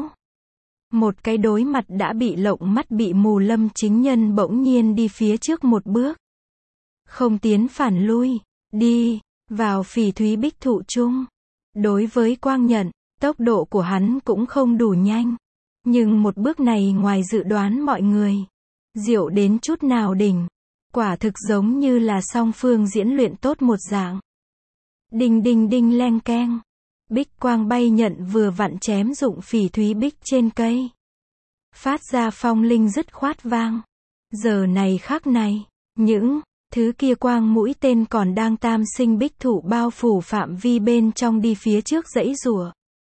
Một cái đối mặt đã bị lộng mắt bị mù Lâm Chính Nhân bỗng nhiên đi phía trước một bước, không tiến phản lui, đi vào phỉ thúy bích thụ chung. Đối với quang nhận, tốc độ của hắn cũng không đủ nhanh, nhưng một bước này ngoài dự đoán mọi người, diệu đến chút nào đỉnh, quả thực giống như là song phương diễn luyện tốt một dạng. Đinh đinh đinh leng keng, bích quang bay nhận vừa vặn chém dụng phỉ thúy bích trên cây, phát ra phong linh dứt khoát vang. Giờ này khắc này, những thứ kia quang mũi tên còn đang tam sinh bích thụ bao phủ phạm vi bên trong đi phía trước giãy giụa,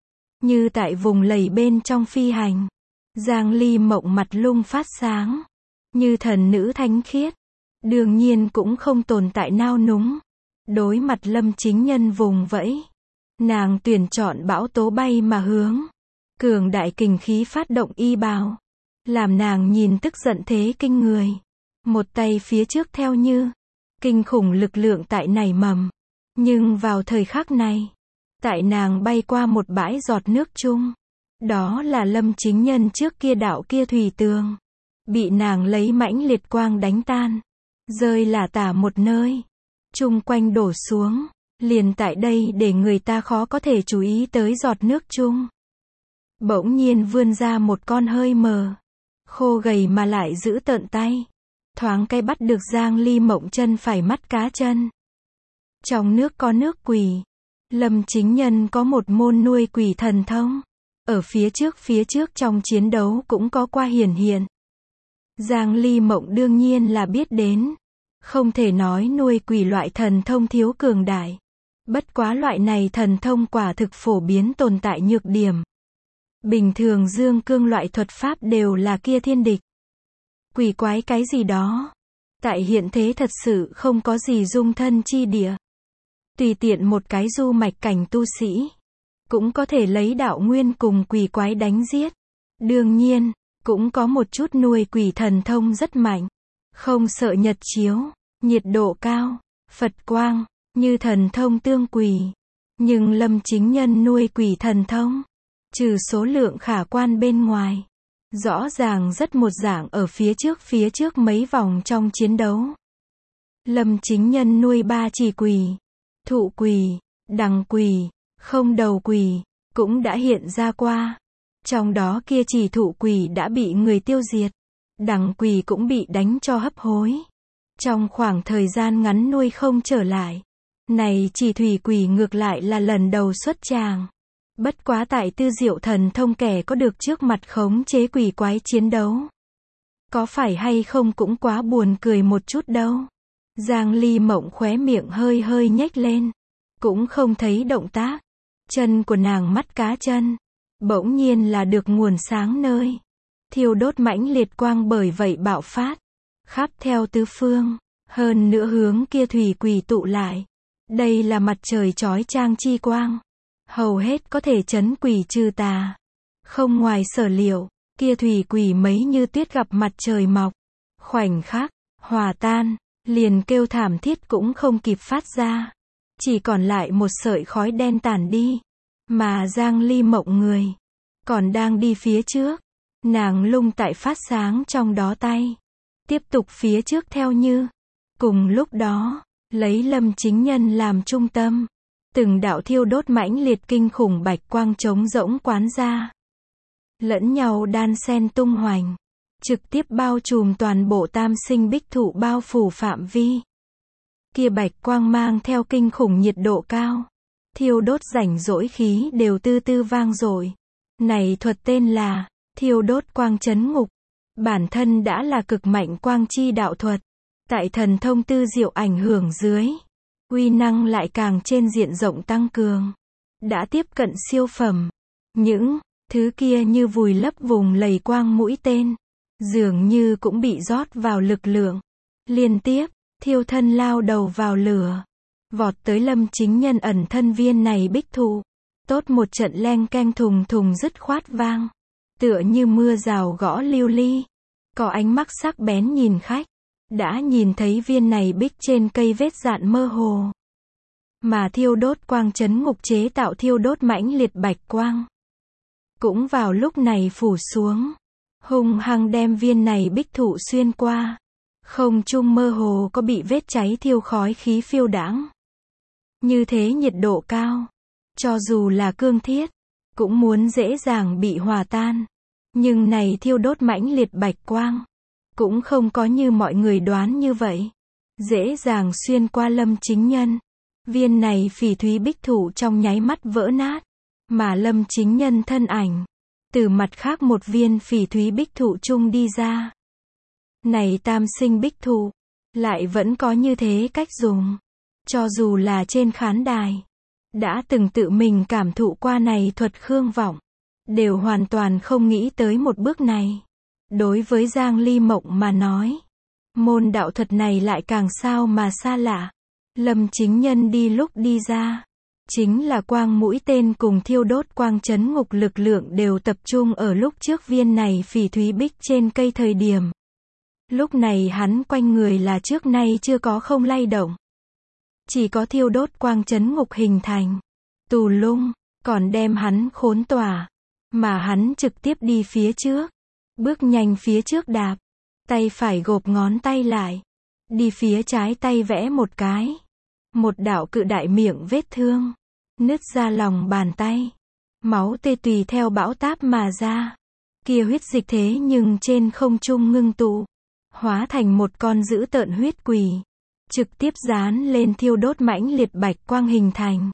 như tại vùng lầy bên trong phi hành. Giang Ly Mộng mặt lung phát sáng, như thần nữ thánh khiết, đương nhiên cũng không tồn tại nao núng. Đối mặt Lâm Chính Nhân vùng vẫy, nàng tuyển chọn bão tố bay mà hướng, cường đại kình khí phát động y bào, làm nàng nhìn tức giận thế kinh người. Một tay phía trước theo như kinh khủng lực lượng tại nảy mầm, nhưng vào thời khắc này, tại nàng bay qua một bãi giọt nước chung, đó là Lâm Chính Nhân trước kia đạo kia thủy tường, bị nàng lấy mãnh liệt quang đánh tan, rơi lả tả một nơi, chung quanh đổ xuống, liền tại đây để người ta khó có thể chú ý tới giọt nước chung. Bỗng nhiên vươn ra một con hơi mờ, khô gầy mà lại giữ tợn tay, thoáng cái bắt được Giang Ly Mộng chân phải mắt cá chân. Trong nước có nước quỷ, Lâm Chính Nhân có một môn nuôi quỷ thần thông, ở phía trước trong chiến đấu cũng có qua hiển hiện. Giang Ly Mộng đương nhiên là biết đến, không thể nói nuôi quỷ loại thần thông thiếu cường đại. Bất quá loại này thần thông quả thực phổ biến tồn tại nhược điểm. Bình thường dương cương loại thuật pháp đều là kia thiên địch. Quỷ quái cái gì đó, tại hiện thế thật sự không có gì dung thân chi địa. Tùy tiện một cái du mạch cảnh tu sĩ, cũng có thể lấy đạo nguyên cùng quỷ quái đánh giết. Đương nhiên, cũng có một chút nuôi quỷ thần thông rất mạnh, không sợ nhật chiếu, nhiệt độ cao, Phật quang, như thần thông tương quỷ. Nhưng Lâm Chính Nhân nuôi quỷ thần thông, trừ số lượng khả quan bên ngoài, rõ ràng rất một dạng ở phía trước mấy vòng trong chiến đấu. Lâm Chính Nhân nuôi 3 chỉ quỷ, thụ quỷ, đằng quỷ, không đầu quỷ, cũng đã hiện ra qua. Trong đó kia chỉ thụ quỷ đã bị người tiêu diệt, đằng quỷ cũng bị đánh cho hấp hối. Trong khoảng thời gian ngắn nuôi không trở lại. Này chỉ thủy quỷ ngược lại là lần đầu xuất tràng. Bất quá tại tư diệu thần thông kẻ có được trước mặt khống chế quỷ quái chiến đấu. Có phải hay không cũng quá buồn cười một chút đâu. Giang Ly Mộng khóe miệng hơi hơi nhếch lên, cũng không thấy động tác. Chân của nàng mắt cá chân, bỗng nhiên là được nguồn sáng nơi thiêu đốt mãnh liệt quang bởi vậy bạo phát, khắp theo tứ phương. Hơn nữa hướng kia thủy quỷ tụ lại. Đây là mặt trời chói chang chi quang. Hầu hết có thể trấn quỷ trừ tà. Không ngoài sở liệu, kia thủy quỷ mấy như tuyết gặp mặt trời mọc. Khoảnh khắc, hòa tan, liền kêu thảm thiết cũng không kịp phát ra. Chỉ còn lại một sợi khói đen tản đi. Mà Giang Ly Mộng người, còn đang đi phía trước. Nàng lung tại phát sáng trong đó tay. Tiếp tục phía trước theo như. Cùng lúc đó, lấy Lâm Chính Nhân làm trung tâm. Từng đạo thiêu đốt mãnh liệt kinh khủng bạch quang trống rỗng quán ra. Lẫn nhau đan xen tung hoành. Trực tiếp bao trùm toàn bộ tam sinh bích thụ bao phủ phạm vi. Kia bạch quang mang theo kinh khủng nhiệt độ cao. Thiêu đốt rảnh rỗi khí đều tư tư vang dội. Này thuật tên là thiêu đốt quang chấn ngục. Bản thân đã là cực mạnh quang chi đạo thuật. Tại thần thông tư diệu ảnh hưởng dưới, uy năng lại càng trên diện rộng tăng cường. Đã tiếp cận siêu phẩm. Những thứ kia như vùi lấp vùng lầy quang mũi tên, dường như cũng bị rót vào lực lượng. Liên tiếp, thiêu thân lao đầu vào lửa. Vọt tới Lâm Chính Nhân ẩn thân viên này bích thụ. Tốt một trận leng keng thùng thùng dứt khoát vang. Tựa như mưa rào gõ lưu ly. Có ánh mắt sắc bén nhìn khách. Đã nhìn thấy viên này bích trên cây vết dạn mơ hồ. Mà thiêu đốt quang chấn ngục chế tạo thiêu đốt mãnh liệt bạch quang. Cũng vào lúc này phủ xuống. Hung hăng đem viên này bích thụ xuyên qua. Không trung mơ hồ có bị vết cháy thiêu khói khí phiêu đãng. Như thế nhiệt độ cao. Cho dù là cương thiết. Cũng muốn dễ dàng bị hòa tan. Nhưng này thiêu đốt mãnh liệt bạch quang. Cũng không có như mọi người đoán như vậy. Dễ dàng xuyên qua Lâm Chính Nhân. Viên này phỉ thúy bích thụ trong nháy mắt vỡ nát. Mà Lâm Chính Nhân thân ảnh. Từ mặt khác một viên phỉ thúy bích thụ chung đi ra. Này tam sinh bích thụ. Lại vẫn có như thế cách dùng. Cho dù là trên khán đài. Đã từng tự mình cảm thụ qua này thuật Khương Vọng. Đều hoàn toàn không nghĩ tới một bước này. Đối với Giang Ly Mộng mà nói. Môn đạo thuật này lại càng sao mà xa lạ. Lâm Chính Nhân đi lúc đi ra. Chính là quang mũi tên cùng thiêu đốt quang chấn ngục lực lượng đều tập trung ở lúc trước viên này phỉ thúy bích trên cây thời điểm. Lúc này hắn quanh người là trước nay chưa có không lay động. Chỉ có thiêu đốt quang chấn ngục hình thành. Tù lung, còn đem hắn khốn tỏa. Mà hắn trực tiếp đi phía trước. Bước nhanh phía trước đạp. Tay phải gộp ngón tay lại. Đi phía trái tay vẽ một cái. Một đạo cự đại miệng vết thương. Nứt ra lòng bàn tay. Máu tê tùy theo bão táp mà ra. Kia huyết dịch thế nhưng trên không trung ngưng tụ. Hóa thành một con dữ tợn huyết quỷ. Trực tiếp dán lên thiêu đốt mãnh liệt bạch quang hình thành.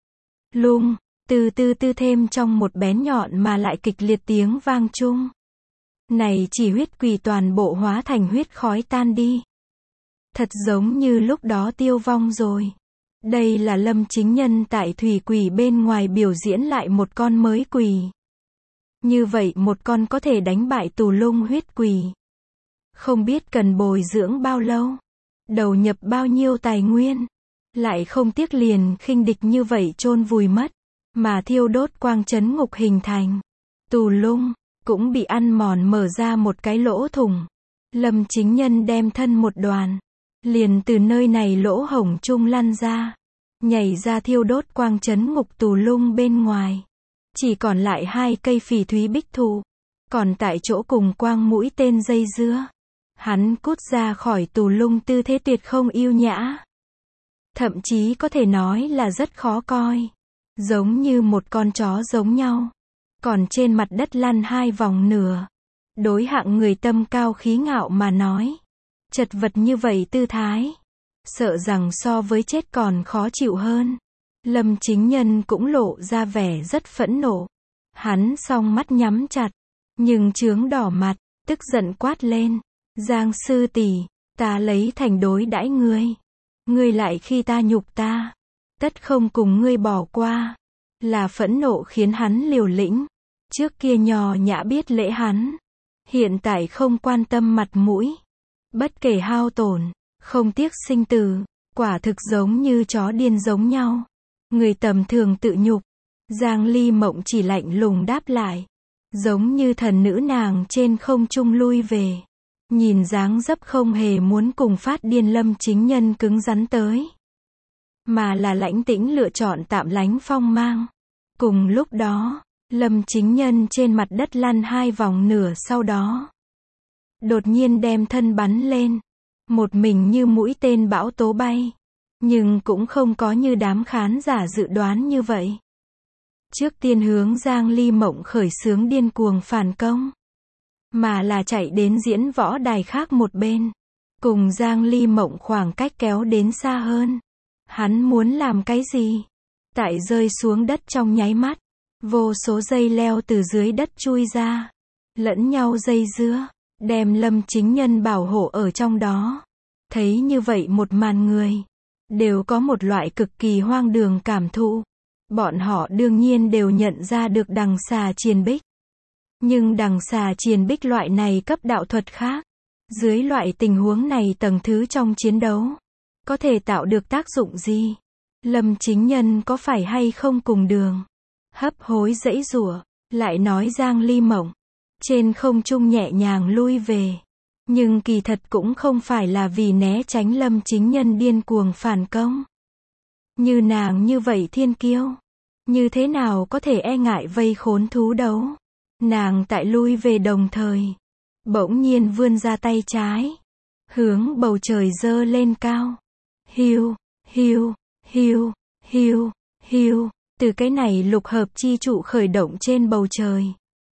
Lung, từ từ thêm trong một bén nhọn mà lại kịch liệt tiếng vang chung. Này chỉ huyết quỷ toàn bộ hóa thành huyết khói tan đi. Thật giống như lúc đó tiêu vong rồi. Đây là Lâm Chính Nhân tại thủy quỷ bên ngoài biểu diễn lại một con mới quỷ. Như vậy một con có thể đánh bại tù lung huyết quỷ. Không biết cần bồi dưỡng bao lâu. Đầu nhập bao nhiêu tài nguyên. Lại không tiếc liền khinh địch như vậy chôn vùi mất. Mà thiêu đốt quang chấn ngục hình thành. Tù lung cũng bị ăn mòn mở ra một cái lỗ thủng. Lâm Chính Nhân đem thân một đoàn. Liền từ nơi này lỗ hổng chung lăn ra. Nhảy ra thiêu đốt quang chấn ngục tù lung bên ngoài. Chỉ còn lại 2 cây phỉ thúy bích thụ. Còn tại chỗ cùng quang mũi tên dây dưa. Hắn cút ra khỏi tù lung tư thế tuyệt không yêu nhã. Thậm chí có thể nói là rất khó coi. Giống như một con chó giống nhau. Còn trên mặt đất lăn 2 vòng nửa. Đối hạng người tâm cao khí ngạo mà nói. Chật vật như vậy tư thái. Sợ rằng so với chết còn khó chịu hơn. Lâm Chính Nhân cũng lộ ra vẻ rất phẫn nộ. Hắn song mắt nhắm chặt. Nhưng chướng đỏ mặt. Tức giận quát lên. Giang sư tỷ, ta lấy thành đối đãi ngươi. Ngươi lại khi ta nhục ta. Tất không cùng ngươi bỏ qua. Là phẫn nộ khiến hắn liều lĩnh. Trước kia nhò nhã biết lễ hắn. Hiện tại không quan tâm mặt mũi. Bất kể hao tổn. không tiếc sinh tử, quả thực giống như chó điên giống nhau. Người tầm thường tự nhục. Giang Ly Mộng chỉ lạnh lùng đáp lại. Giống như thần nữ nàng trên không trung lui về. Nhìn dáng dấp không hề muốn cùng phát điên Lâm Chính Nhân cứng rắn tới. Mà là lãnh tĩnh lựa chọn tạm lánh phong mang. Cùng lúc đó, Lâm Chính Nhân trên mặt đất lăn 2 vòng nửa sau đó. Đột nhiên đem thân bắn lên. Một mình như mũi tên bão tố bay. Nhưng cũng không có như đám khán giả dự đoán như vậy. Trước tiên hướng Giang Ly Mộng khởi xướng điên cuồng phản công. Mà là chạy đến diễn võ đài khác một bên. Cùng Giang Ly Mộng khoảng cách kéo đến xa hơn. Hắn muốn làm cái gì? Tại rơi xuống đất trong nháy mắt. Vô số dây leo từ dưới đất chui ra. Lẫn nhau dây dưa. Đem Lâm Chính Nhân bảo hộ ở trong đó. Thấy như vậy một màn người. Đều có một loại cực kỳ hoang đường cảm thụ. Bọn họ đương nhiên đều nhận ra được đằng xà triền bích. Nhưng đằng xà triền bích loại này cấp đạo thuật khác. Dưới loại tình huống này tầng thứ trong chiến đấu. Có thể tạo được tác dụng gì? Lâm Chính Nhân có phải hay không cùng đường? Hấp hối giãy giụa, lại nói Giang Ly Mộng. Trên không trung nhẹ nhàng lui về. Nhưng kỳ thật cũng không phải là vì né tránh Lâm Chính Nhân điên cuồng phản công. Như nàng như vậy thiên kiêu. Như thế nào có thể e ngại vây khốn thú đấu? Nàng tại lui về đồng thời. Bỗng nhiên vươn ra tay trái. Hướng bầu trời giơ lên cao. Hiu, hiu, hiu, hiu, hiu. Từ cái này lục hợp chi trụ khởi động trên bầu trời.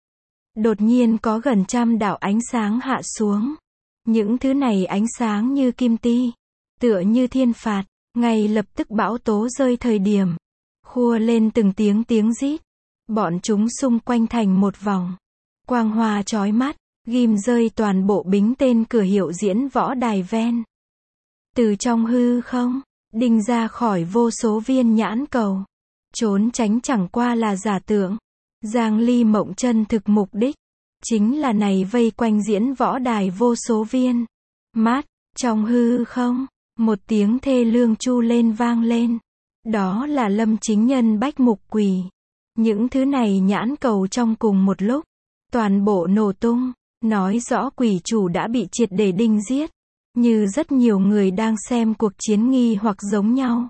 Đột nhiên có gần 100 đạo ánh sáng hạ xuống. Những thứ này ánh sáng như kim ti. Tựa như thiên phạt. Ngay lập tức bão tố rơi thời điểm. Khua lên từng tiếng rít. Bọn chúng xung quanh thành một vòng. Quang hoa chói mắt. Ghim rơi toàn bộ bính tên cửa hiệu diễn võ đài ven. Từ trong hư không. Đinh ra khỏi vô số viên nhãn cầu. Trốn tránh chẳng qua là giả tưởng. Giang Ly Mộng chân thực mục đích. Chính là này vây quanh diễn võ đài vô số viên. Mát. Trong hư không. Một tiếng thê lương chu lên vang lên. Đó là Lâm Chính Nhân bách mục quỷ. Những thứ này nhãn cầu trong cùng một lúc. Toàn bộ nổ tung. Nói rõ quỷ chủ đã bị triệt để đinh giết. Như rất nhiều người đang xem cuộc chiến nghi hoặc giống nhau.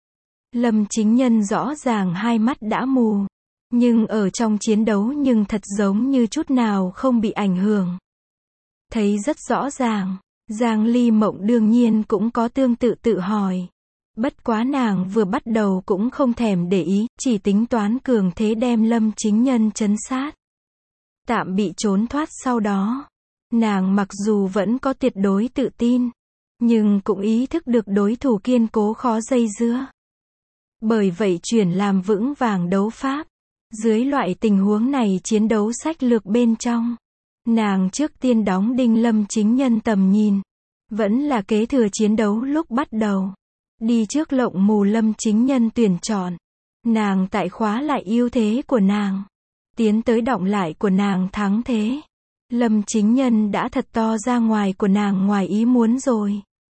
Lâm Chính Nhân rõ ràng hai mắt đã mù. Nhưng ở trong chiến đấu nhưng thật giống như chút nào không bị ảnh hưởng. Thấy rất rõ ràng. Giang Ly Mộng đương nhiên cũng có tương tự tự hỏi. Bất quá nàng vừa bắt đầu cũng không thèm để ý, chỉ tính toán cường thế đem Lâm Chính Nhân trấn sát. Tạm bị trốn thoát sau đó. Nàng mặc dù vẫn có tuyệt đối tự tin, nhưng cũng ý thức được đối thủ kiên cố khó dây dưa. Bởi vậy chuyển làm vững vàng đấu pháp. Dưới loại tình huống này chiến đấu sách lược bên trong. Nàng trước tiên đóng đinh Lâm Chính Nhân tầm nhìn. Vẫn là kế thừa chiến đấu lúc bắt đầu. Đi trước lộng mù Lâm Chính Nhân tuyển chọn. Nàng tại khóa lại ưu thế của nàng. Tiến tới động lại của nàng thắng thế. Lâm Chính Nhân đã thật to ra ngoài của nàng ngoài ý muốn rồi.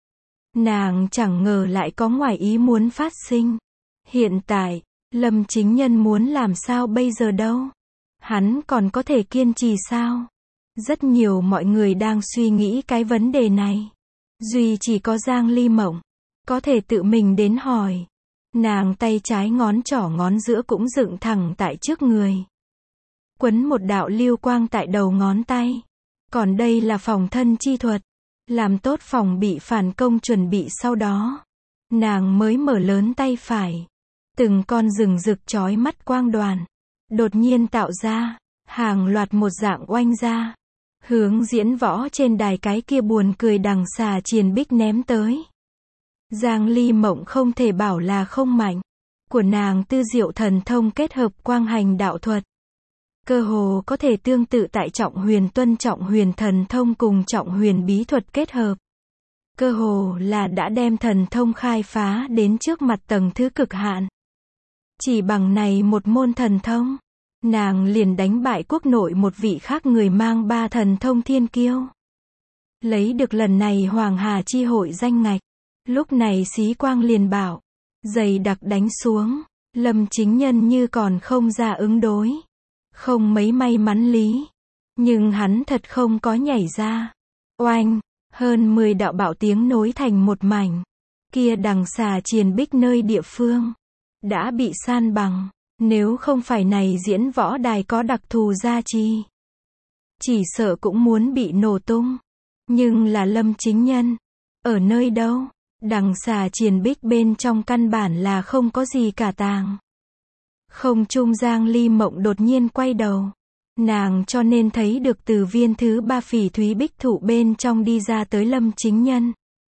Nàng chẳng ngờ lại có ngoài ý muốn phát sinh. Hiện tại, Lâm Chính Nhân muốn làm sao bây giờ đâu? Hắn còn có thể kiên trì sao? Rất nhiều mọi người đang suy nghĩ cái vấn đề này. Duy chỉ có Giang Ly Mộng có thể tự mình đến hỏi. Nàng tay trái ngón trỏ ngón giữa cũng dựng thẳng tại trước người. Quấn một đạo lưu quang tại đầu ngón tay. Còn đây là phòng thân chi thuật. Làm tốt phòng bị phản công chuẩn bị sau đó. Nàng mới mở lớn tay phải. Từng con rừng rực chói mắt quang đoàn. Đột nhiên tạo ra. Hàng loạt một dạng oanh ra. Hướng diễn võ trên đài cái kia buồn cười đằng xà triền bích ném tới. Giang Ly Mộng không thể bảo là không mạnh. Của nàng tư diệu thần thông kết hợp quang hành đạo thuật. Cơ hồ có thể tương tự tại trọng huyền tuân trọng huyền thần thông cùng trọng huyền bí thuật kết hợp. Cơ hồ là đã đem thần thông khai phá đến trước mặt tầng thứ cực hạn. Chỉ bằng này một môn thần thông, nàng liền đánh bại quốc nội một vị khác người mang 3 thần thông thiên kiêu. lấy được lần này Hoàng Hà chi hội danh ngạch. Lúc này Xí Quang liền bảo, dày đặc đánh xuống, Lâm Chính Nhân như còn không ra ứng đối, không mấy may mắn lý, nhưng hắn thật không có nhảy ra. Oanh, hơn 10 đạo bạo tiếng nối thành một mảnh, kia đằng xà triền bích nơi địa phương đã bị san bằng, nếu không phải này diễn võ đài có đặc thù gia trì, chỉ sợ cũng muốn bị nổ tung. Nhưng là Lâm Chính Nhân ở nơi đâu? Đằng xà triền bích bên trong căn bản là không có gì cả tàng. Không trung Giang Ly Mộng đột nhiên quay đầu, nàng cho nên thấy được từ viên thứ 3 phỉ thúy bích thụ bên trong đi ra tới Lâm Chính Nhân.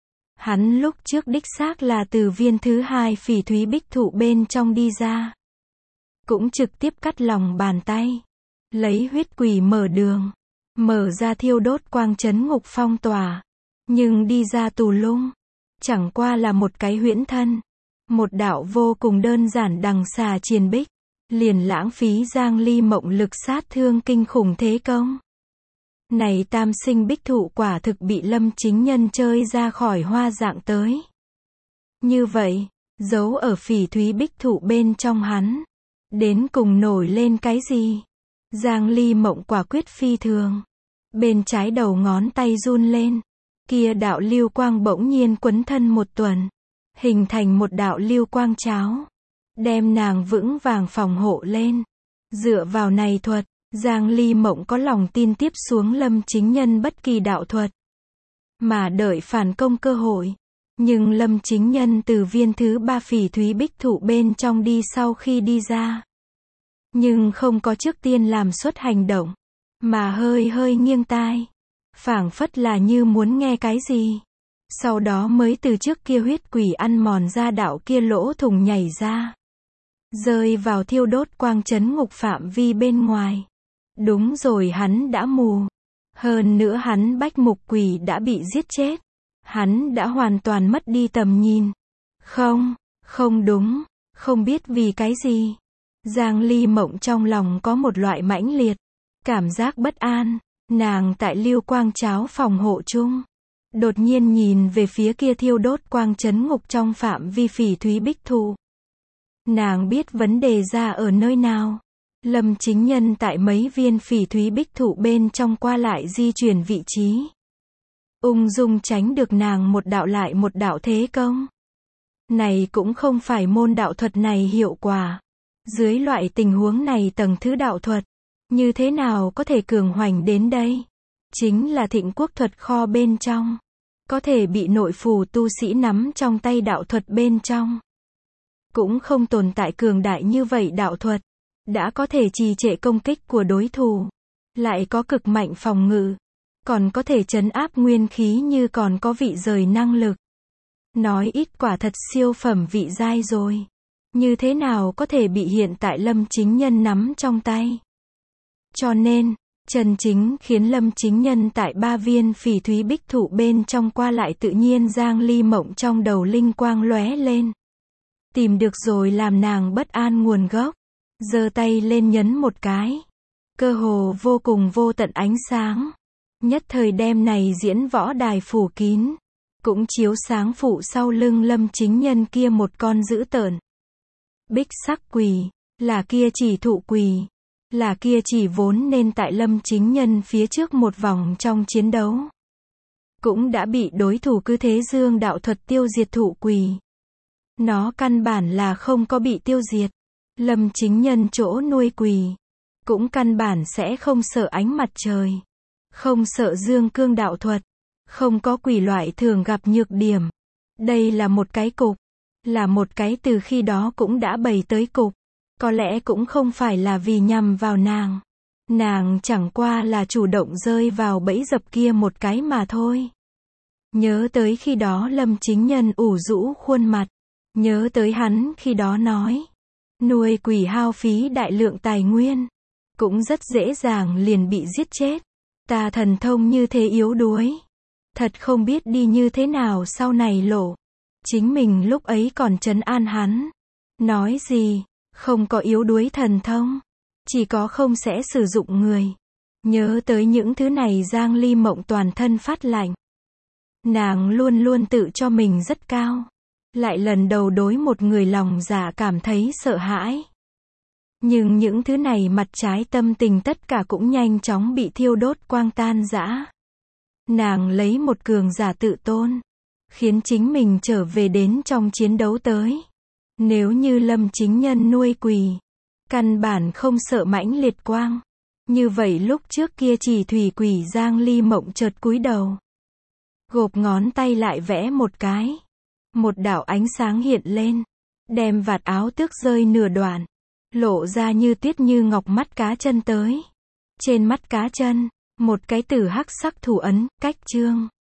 Hắn lúc trước đích xác là từ viên thứ 2 phỉ thúy bích thụ bên trong đi ra, cũng trực tiếp cắt lòng bàn tay, lấy huyết quỷ mở đường, mở ra thiêu đốt quang trấn ngục phong tỏa, nhưng đi ra tù lung, chẳng qua là một cái huyễn thân, một đạo vô cùng đơn giản đằng xà triền bích, liền lãng phí Giang Ly Mộng lực sát thương kinh khủng thế công. Này tam sinh bích thụ quả thực bị Lâm Chính Nhân chơi ra khỏi hoa dạng tới. Như vậy, giấu ở phỉ thúy bích thụ bên trong hắn, đến cùng nổi lên cái gì? Giang Ly Mộng quả quyết phi thường, bên trái đầu ngón tay run lên, kia đạo lưu quang bỗng nhiên quấn thân một tuần, hình thành một đạo lưu quang cháo, đem nàng vững vàng phòng hộ lên. Dựa vào này thuật, Giang Ly Mộng có lòng tin tiếp xuống Lâm Chính Nhân bất kỳ đạo thuật, mà đợi phản công cơ hội. Nhưng Lâm Chính Nhân từ viên thứ 3 phỉ thúy bích thụ bên trong đi sau khi đi ra, nhưng không có trước tiên làm xuất hành động, mà hơi hơi nghiêng tai, phảng phất là như muốn nghe cái gì. Sau đó mới từ trước kia huyết quỷ ăn mòn ra đạo kia lỗ thủng nhảy ra, rơi vào thiêu đốt quang trấn ngục phạm vi bên ngoài. Đúng rồi, hắn đã mù. Hơn nữa hắn bách mục quỷ đã bị giết chết. Hắn đã hoàn toàn mất đi tầm nhìn. Không đúng, không biết vì cái gì. Giang Ly Mộng trong lòng có một loại mãnh liệt cảm giác bất an. Nàng tại lưu quang cháo phòng hộ chung, đột nhiên nhìn về phía kia thiêu đốt quang trấn ngục trong phạm vi phỉ thúy bích thụ. Nàng biết vấn đề ra ở nơi nào. Lâm Chính Nhân tại mấy viên phỉ thúy bích thụ bên trong qua lại di chuyển vị trí, ung dung tránh được nàng một đạo lại một đạo thế công. Này cũng không phải môn đạo thuật này hiệu quả. Dưới loại tình huống này tầng thứ đạo thuật, như thế nào có thể cường hoành đến đây? Chính là Thịnh Quốc thuật kho bên trong, có thể bị nội phù tu sĩ nắm trong tay đạo thuật bên trong. Cũng không tồn tại cường đại như vậy đạo thuật, đã có thể trì trệ công kích của đối thủ, lại có cực mạnh phòng ngự, còn có thể trấn áp nguyên khí như còn có vị rời năng lực. Nói ít quả thật siêu phẩm vị giai rồi. Như thế nào có thể bị hiện tại Lâm Chính Nhân nắm trong tay? Cho nên, chân chính khiến Lâm Chính Nhân tại 3 viên phỉ thúy bích thụ bên trong qua lại tự nhiên Giang Ly Mộng trong đầu linh quang lóe lên. Tìm được rồi làm nàng bất an nguồn gốc. Giơ tay lên nhấn một cái. Cơ hồ vô cùng vô tận ánh sáng. Nhất thời đem này diễn võ đài phủ kín. Cũng chiếu sáng phụ sau lưng Lâm Chính Nhân kia một con dữ tợn. Bích sắc quỷ. Là kia chỉ thụ quỷ. Là kia chỉ vốn nên tại Lâm Chính Nhân phía trước một vòng trong chiến đấu, cũng đã bị đối thủ cứ thế dương đạo thuật tiêu diệt thụ quỷ. Nó căn bản là không có bị tiêu diệt. Lâm Chính Nhân chỗ nuôi quỷ, cũng căn bản sẽ không sợ ánh mặt trời, không sợ dương cương đạo thuật, không có quỷ loại thường gặp nhược điểm. Đây là một cái cục, là một cái từ khi đó cũng đã bày tới cục. Có lẽ cũng không phải là vì nhằm vào nàng. Nàng chẳng qua là chủ động rơi vào bẫy dập kia một cái mà thôi. Nhớ tới khi đó Lâm Chính Nhân ủ rũ khuôn mặt. Nhớ tới hắn khi đó nói. Nuôi quỷ hao phí đại lượng tài nguyên. Cũng rất dễ dàng liền bị giết chết. Ta thần thông như thế yếu đuối. Thật không biết đi như thế nào sau này lộ. Chính mình lúc ấy còn trấn an hắn. Nói gì? Không có yếu đuối thần thông, chỉ có không sẽ sử dụng người. Nhớ tới những thứ này Giang Ly Mộng toàn thân phát lạnh. Nàng luôn luôn tự cho mình rất cao. Lại lần đầu đối một người lòng dạ cảm thấy sợ hãi. Nhưng những thứ này mặt trái tâm tình tất cả cũng nhanh chóng bị thiêu đốt quang tan rã. Nàng lấy một cường giả tự tôn. Khiến chính mình trở về đến trong chiến đấu tới. Nếu như Lâm Chính Nhân nuôi quỷ. Căn bản không sợ mãnh liệt quang. Như vậy lúc trước kia chỉ thủy quỷ Giang Ly Mộng chợt cúi đầu. Gộp ngón tay lại vẽ một cái. Một đạo ánh sáng hiện lên. Đem vạt áo tước rơi nửa đoạn. Lộ ra như tuyết như ngọc mắt cá chân tới. Trên mắt cá chân, một cái tử hắc sắc thủ ấn, cách chương.